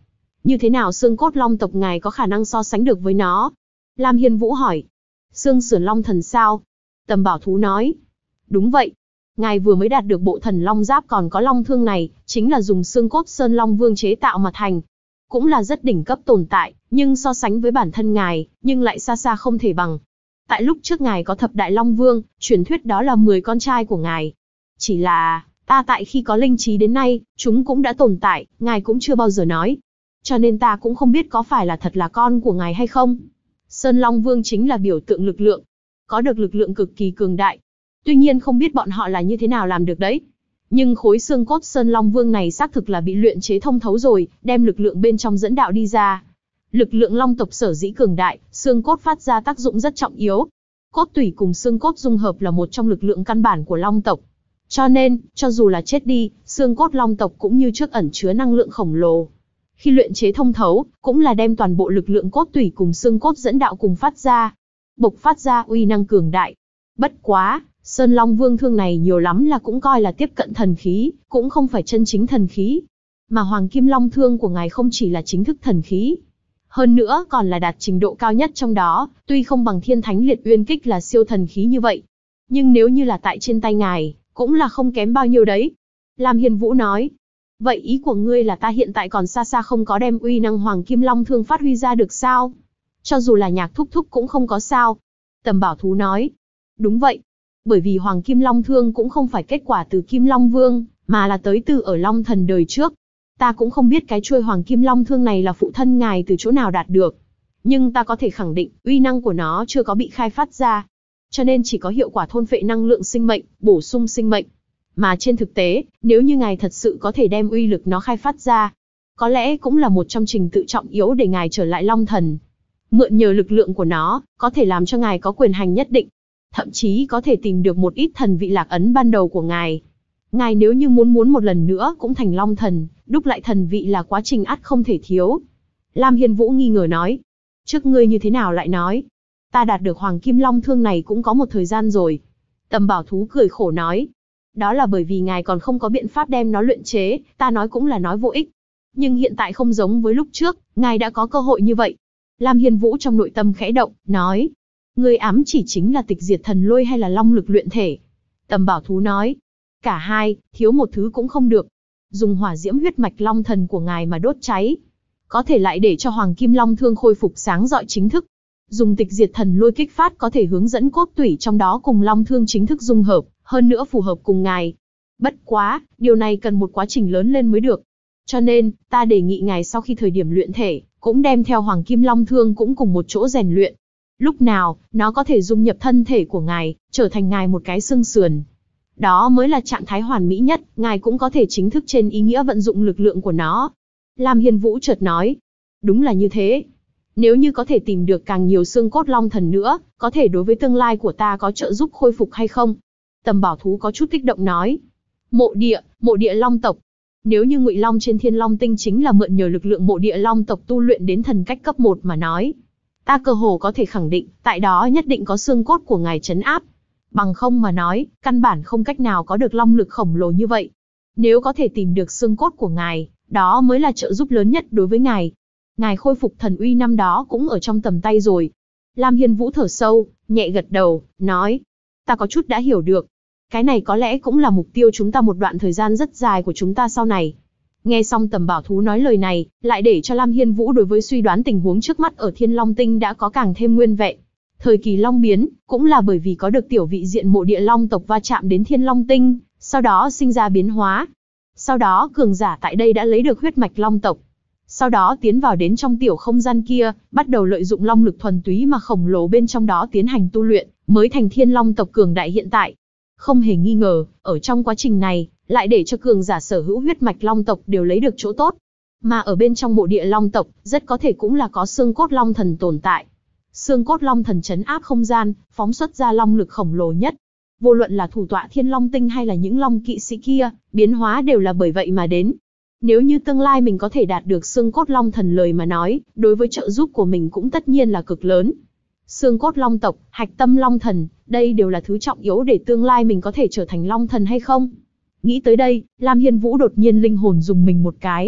Như thế nào xương cốt long tộc ngài có khả năng so sánh được với nó? Lam Hiên Vũ hỏi. Xương sườn long thần sao? Tầm Bảo Thú nói. Đúng vậy. Ngài vừa mới đạt được bộ thần long giáp còn có long thương này, chính là dùng xương cốt Sơn Long Vương chế tạo mà thành. Cũng là rất đỉnh cấp tồn tại, nhưng so sánh với bản thân ngài, nhưng lại xa xa không thể bằng. Tại lúc trước ngài có thập đại long vương, truyền thuyết đó là 10 con trai của ngài. Chỉ là, ta tại khi có linh trí đến nay, chúng cũng đã tồn tại, ngài cũng chưa bao giờ nói. Cho nên ta cũng không biết có phải là thật là con của ngài hay không. Sơn Long Vương chính là biểu tượng lực lượng, có được lực lượng cực kỳ cường đại. Tuy nhiên không biết bọn họ là như thế nào làm được đấy. Nhưng khối xương cốt Sơn Long Vương này xác thực là bị luyện chế thông thấu rồi, đem lực lượng bên trong dẫn đạo đi ra. Lực lượng long tộc sở dĩ cường đại, xương cốt phát ra tác dụng rất trọng yếu. Cốt tủy cùng xương cốt dung hợp là một trong lực lượng căn bản của long tộc. Cho nên, cho dù là chết đi, xương cốt long tộc cũng như trước ẩn chứa năng lượng khổng lồ. Khi luyện chế thông thấu, cũng là đem toàn bộ lực lượng cốt tủy cùng xương cốt dẫn đạo cùng phát ra. Bộc phát ra uy năng cường đại. Bất quá, Sơn Long Vương thương này nhiều lắm là cũng coi là tiếp cận thần khí, cũng không phải chân chính thần khí. Mà Hoàng Kim Long thương của ngài không chỉ là chính thức thần khí, hơn nữa còn là đạt trình độ cao nhất trong đó, tuy không bằng Thiên Thánh Liệt Uyên Kích là siêu thần khí như vậy. Nhưng nếu như là tại trên tay ngài, cũng là không kém bao nhiêu đấy. Lam Hiên Vũ nói. Vậy ý của ngươi là ta hiện tại còn xa xa không có đem uy năng Hoàng Kim Long thương phát huy ra được sao? Cho dù là Nhạc Thúc Thúc cũng không có sao. Tầm Bảo Thú nói. Đúng vậy. Bởi vì Hoàng Kim Long thương cũng không phải kết quả từ Kim Long Vương, mà là tới từ ở Long Thần đời trước. Ta cũng không biết cái chuôi Hoàng Kim Long thương này là phụ thân ngài từ chỗ nào đạt được. Nhưng ta có thể khẳng định, uy năng của nó chưa có bị khai phát ra. Cho nên chỉ có hiệu quả thôn phệ năng lượng sinh mệnh, bổ sung sinh mệnh. Mà trên thực tế, nếu như ngài thật sự có thể đem uy lực nó khai phát ra, có lẽ cũng là một trong trình tự trọng yếu để ngài trở lại Long Thần. Mượn nhờ lực lượng của nó, có thể làm cho ngài có quyền hành nhất định. Thậm chí có thể tìm được một ít thần vị lạc ấn ban đầu của ngài. Ngài nếu như muốn một lần nữa cũng thành Long Thần, đúc lại thần vị là quá trình ắt không thể thiếu. Lam Hiên Vũ nghi ngờ nói. Trước ngươi như thế nào lại nói? Ta đạt được Hoàng Kim Long thương này cũng có một thời gian rồi. Tầm Bảo Thú cười khổ nói. Đó là bởi vì ngài còn không có biện pháp đem nó luyện chế, ta nói cũng là nói vô ích. Nhưng hiện tại không giống với lúc trước, ngài đã có cơ hội như vậy. Lam Hiên Vũ trong nội tâm khẽ động, nói. Ngươi ám chỉ chính là tịch diệt thần lôi hay là long lực luyện thể? Tầm Bảo Thú nói. Cả hai, thiếu một thứ cũng không được. Dùng hỏa diễm huyết mạch long thần của ngài mà đốt cháy. Có thể lại để cho Hoàng Kim Long thương khôi phục sáng rọi chính thức. Dùng tịch diệt thần lôi kích phát có thể hướng dẫn cốt tủy trong đó cùng long thương chính thức dung hợp, hơn nữa phù hợp cùng ngài. Bất quá, điều này cần một quá trình lớn lên mới được. Cho nên, ta đề nghị ngài sau khi thời điểm luyện thể, cũng đem theo Hoàng Kim Long thương cũng cùng một chỗ rèn luyện. Lúc nào, nó có thể dung nhập thân thể của ngài, trở thành ngài một cái xương sườn. Đó mới là trạng thái hoàn mỹ nhất, ngài cũng có thể chính thức trên ý nghĩa vận dụng lực lượng của nó. Lam Hiên Vũ chợt nói. Đúng là như thế. Nếu như có thể tìm được càng nhiều xương cốt long thần nữa, có thể đối với tương lai của ta có trợ giúp khôi phục hay không? Tầm Bảo Thú có chút kích động nói. Mộ địa long tộc. Nếu như Ngụy Long trên Thiên Long Tinh chính là mượn nhờ lực lượng mộ địa long tộc tu luyện đến thần cách cấp 1 mà nói. Ta cơ hồ có thể khẳng định, tại đó nhất định có xương cốt của ngài trấn áp. Bằng không mà nói, căn bản không cách nào có được long lực khổng lồ như vậy. Nếu có thể tìm được xương cốt của ngài, đó mới là trợ giúp lớn nhất đối với ngài. Ngài khôi phục thần uy năm đó cũng ở trong tầm tay rồi. Lam Hiên Vũ thở sâu, nhẹ gật đầu, nói. Ta có chút đã hiểu được. Cái này có lẽ cũng là mục tiêu chúng ta một đoạn thời gian rất dài của chúng ta sau này. Nghe xong Tầm Bảo Thú nói lời này, lại để cho Lam Hiên Vũ đối với suy đoán tình huống trước mắt ở Thiên Long Tinh đã có càng thêm nguyên vẹn. Thời kỳ Long biến, cũng là bởi vì có được tiểu vị diện mộ địa Long tộc va chạm đến Thiên Long Tinh, sau đó sinh ra biến hóa. Sau đó cường giả tại đây đã lấy được huyết mạch Long tộc. Sau đó tiến vào đến trong tiểu không gian kia, bắt đầu lợi dụng long lực thuần túy mà khổng lồ bên trong đó tiến hành tu luyện, mới thành Thiên Long tộc cường đại hiện tại. Không hề nghi ngờ, ở trong quá trình này, lại để cho cường giả sở hữu huyết mạch Long tộc đều lấy được chỗ tốt. Mà ở bên trong mộ địa Long tộc, rất có thể cũng là có xương cốt Long thần tồn tại. Xương cốt Long thần trấn áp không gian, phóng xuất ra long lực khổng lồ nhất. Vô luận là thủ tọa Thiên Long Tinh hay là những long kỵ sĩ kia, biến hóa đều là bởi vậy mà đến. Nếu như tương lai mình có thể đạt được xương cốt Long thần lời mà nói, đối với trợ giúp của mình cũng tất nhiên là cực lớn. Xương cốt Long tộc, hạch tâm Long thần, đây đều là thứ trọng yếu để tương lai mình có thể trở thành Long thần hay không? Nghĩ tới đây, Lam Hiên Vũ đột nhiên linh hồn dùng mình một cái.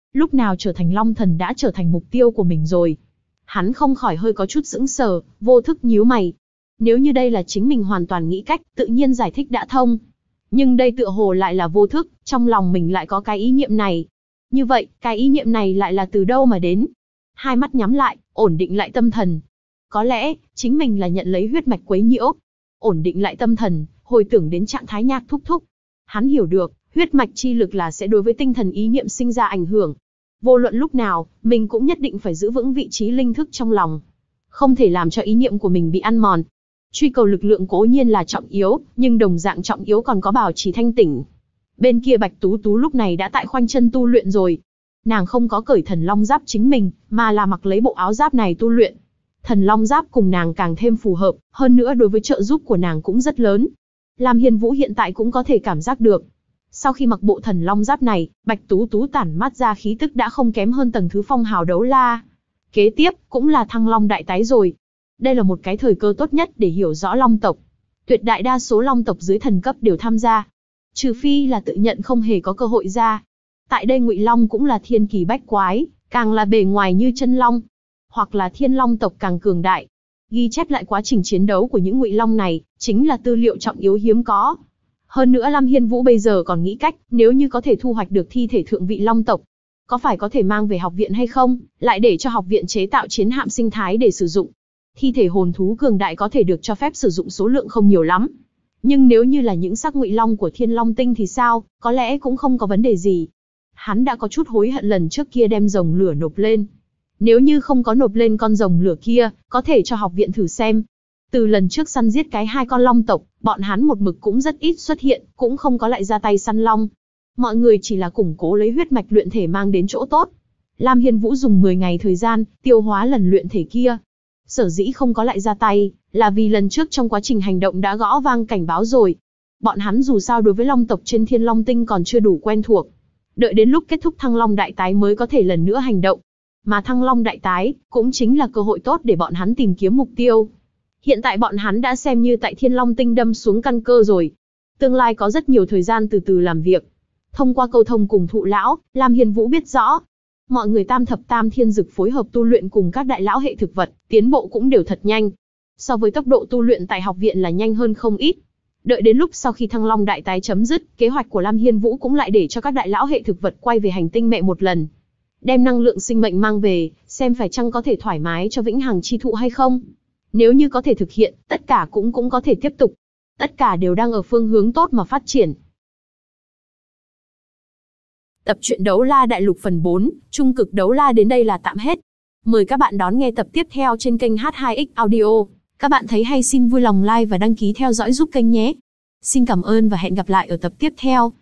Lúc nào trở thành Long Thần đã trở thành mục tiêu của mình rồi. Hắn không khỏi hơi có chút sững sờ, vô thức nhíu mày. Nếu như đây là chính mình hoàn toàn nghĩ cách, tự nhiên giải thích đã thông. Nhưng đây tựa hồ lại là vô thức, trong lòng mình lại có cái ý niệm này. Như vậy, cái ý niệm này lại là từ đâu mà đến? Hai mắt nhắm lại, ổn định lại tâm thần. Có lẽ, chính mình là nhận lấy huyết mạch quấy nhiễu. Ổn định lại tâm thần, hồi tưởng đến trạng thái Nhạc thúc thúc. Hắn hiểu được, huyết mạch chi lực là sẽ đối với tinh thần ý niệm sinh ra ảnh hưởng. Vô luận lúc nào, mình cũng nhất định phải giữ vững vị trí linh thức trong lòng. Không thể làm cho ý niệm của mình bị ăn mòn. Truy cầu lực lượng cố nhiên là trọng yếu, nhưng đồng dạng trọng yếu còn có bảo trì thanh tỉnh. Bên kia Bạch Tú Tú lúc này đã tại khoanh chân tu luyện rồi. Nàng không có cởi thần long giáp chính mình, mà là mặc lấy bộ áo giáp này tu luyện. Thần long giáp cùng nàng càng thêm phù hợp, hơn nữa đối với trợ giúp của nàng cũng rất lớn. Lam Hiên Vũ hiện tại cũng có thể cảm giác được. Sau khi mặc bộ thần long giáp này, Bạch Tú Tú tản mát ra khí tức đã không kém hơn tầng thứ phong hào đấu la. Kế tiếp, cũng là thăng long đại tái rồi. Đây là một cái thời cơ tốt nhất để hiểu rõ long tộc. Tuyệt đại đa số long tộc dưới thần cấp đều tham gia. Trừ phi là tự nhận không hề có cơ hội ra. Tại đây Ngụy Long cũng là thiên kỳ bách quái, càng là bề ngoài như chân long, hoặc là thiên long tộc càng cường đại. Ghi chép lại quá trình chiến đấu của những Ngụy Long này, chính là tư liệu trọng yếu hiếm có. Hơn nữa Lam Hiên Vũ bây giờ còn nghĩ cách, nếu như có thể thu hoạch được thi thể thượng vị long tộc, có phải có thể mang về học viện hay không, lại để cho học viện chế tạo chiến hạm sinh thái để sử dụng. Thi thể hồn thú cường đại có thể được cho phép sử dụng số lượng không nhiều lắm. Nhưng nếu như là những xác Ngụy Long của Thiên Long Tinh thì sao, có lẽ cũng không có vấn đề gì. Hắn đã có chút hối hận lần trước kia đem rồng lửa nộp lên. Nếu như không có nộp lên con rồng lửa kia, có thể cho học viện thử xem. Từ lần trước săn giết cái hai con long tộc, bọn hắn một mực cũng rất ít xuất hiện, cũng không có lại ra tay săn long. Mọi người chỉ là củng cố lấy huyết mạch luyện thể mang đến chỗ tốt. Lam Hiên Vũ dùng 10 ngày thời gian, tiêu hóa lần luyện thể kia. Sở dĩ không có lại ra tay, là vì lần trước trong quá trình hành động đã gõ vang cảnh báo rồi. Bọn hắn dù sao đối với long tộc trên Thiên Long Tinh còn chưa đủ quen thuộc. Đợi đến lúc kết thúc Thăng Long Đại Tái mới có thể lần nữa hành động. Mà Thăng Long Đại Tái, cũng chính là cơ hội tốt để bọn hắn tìm kiếm mục tiêu. Hiện tại bọn hắn đã xem như tại Thiên Long Tinh đâm xuống căn cơ rồi. Tương lai có rất nhiều thời gian từ từ làm việc. Thông qua câu thông cùng thụ lão, Lam Hiên Vũ biết rõ. Mọi người tam thập tam thiên dực phối hợp tu luyện cùng các đại lão hệ thực vật, tiến bộ cũng đều thật nhanh. So với tốc độ tu luyện tại học viện là nhanh hơn không ít. Đợi đến lúc sau khi Thăng Long Đại Tái chấm dứt, kế hoạch của Lam Hiên Vũ cũng lại để cho các đại lão hệ thực vật quay về hành tinh mẹ một lần. Đem năng lượng sinh mệnh mang về, xem phải chăng có thể thoải mái cho vĩnh hằng chi thụ hay không. Nếu như có thể thực hiện, tất cả cũng có thể tiếp tục. Tất cả đều đang ở phương hướng tốt mà phát triển. Tập truyện Đấu La Đại Lục phần 4, Trung cực Đấu La đến đây là tạm hết. Mời các bạn đón nghe tập tiếp theo trên kênh H2X Audio. Các bạn thấy hay xin vui lòng like và đăng ký theo dõi giúp kênh nhé. Xin cảm ơn và hẹn gặp lại ở tập tiếp theo.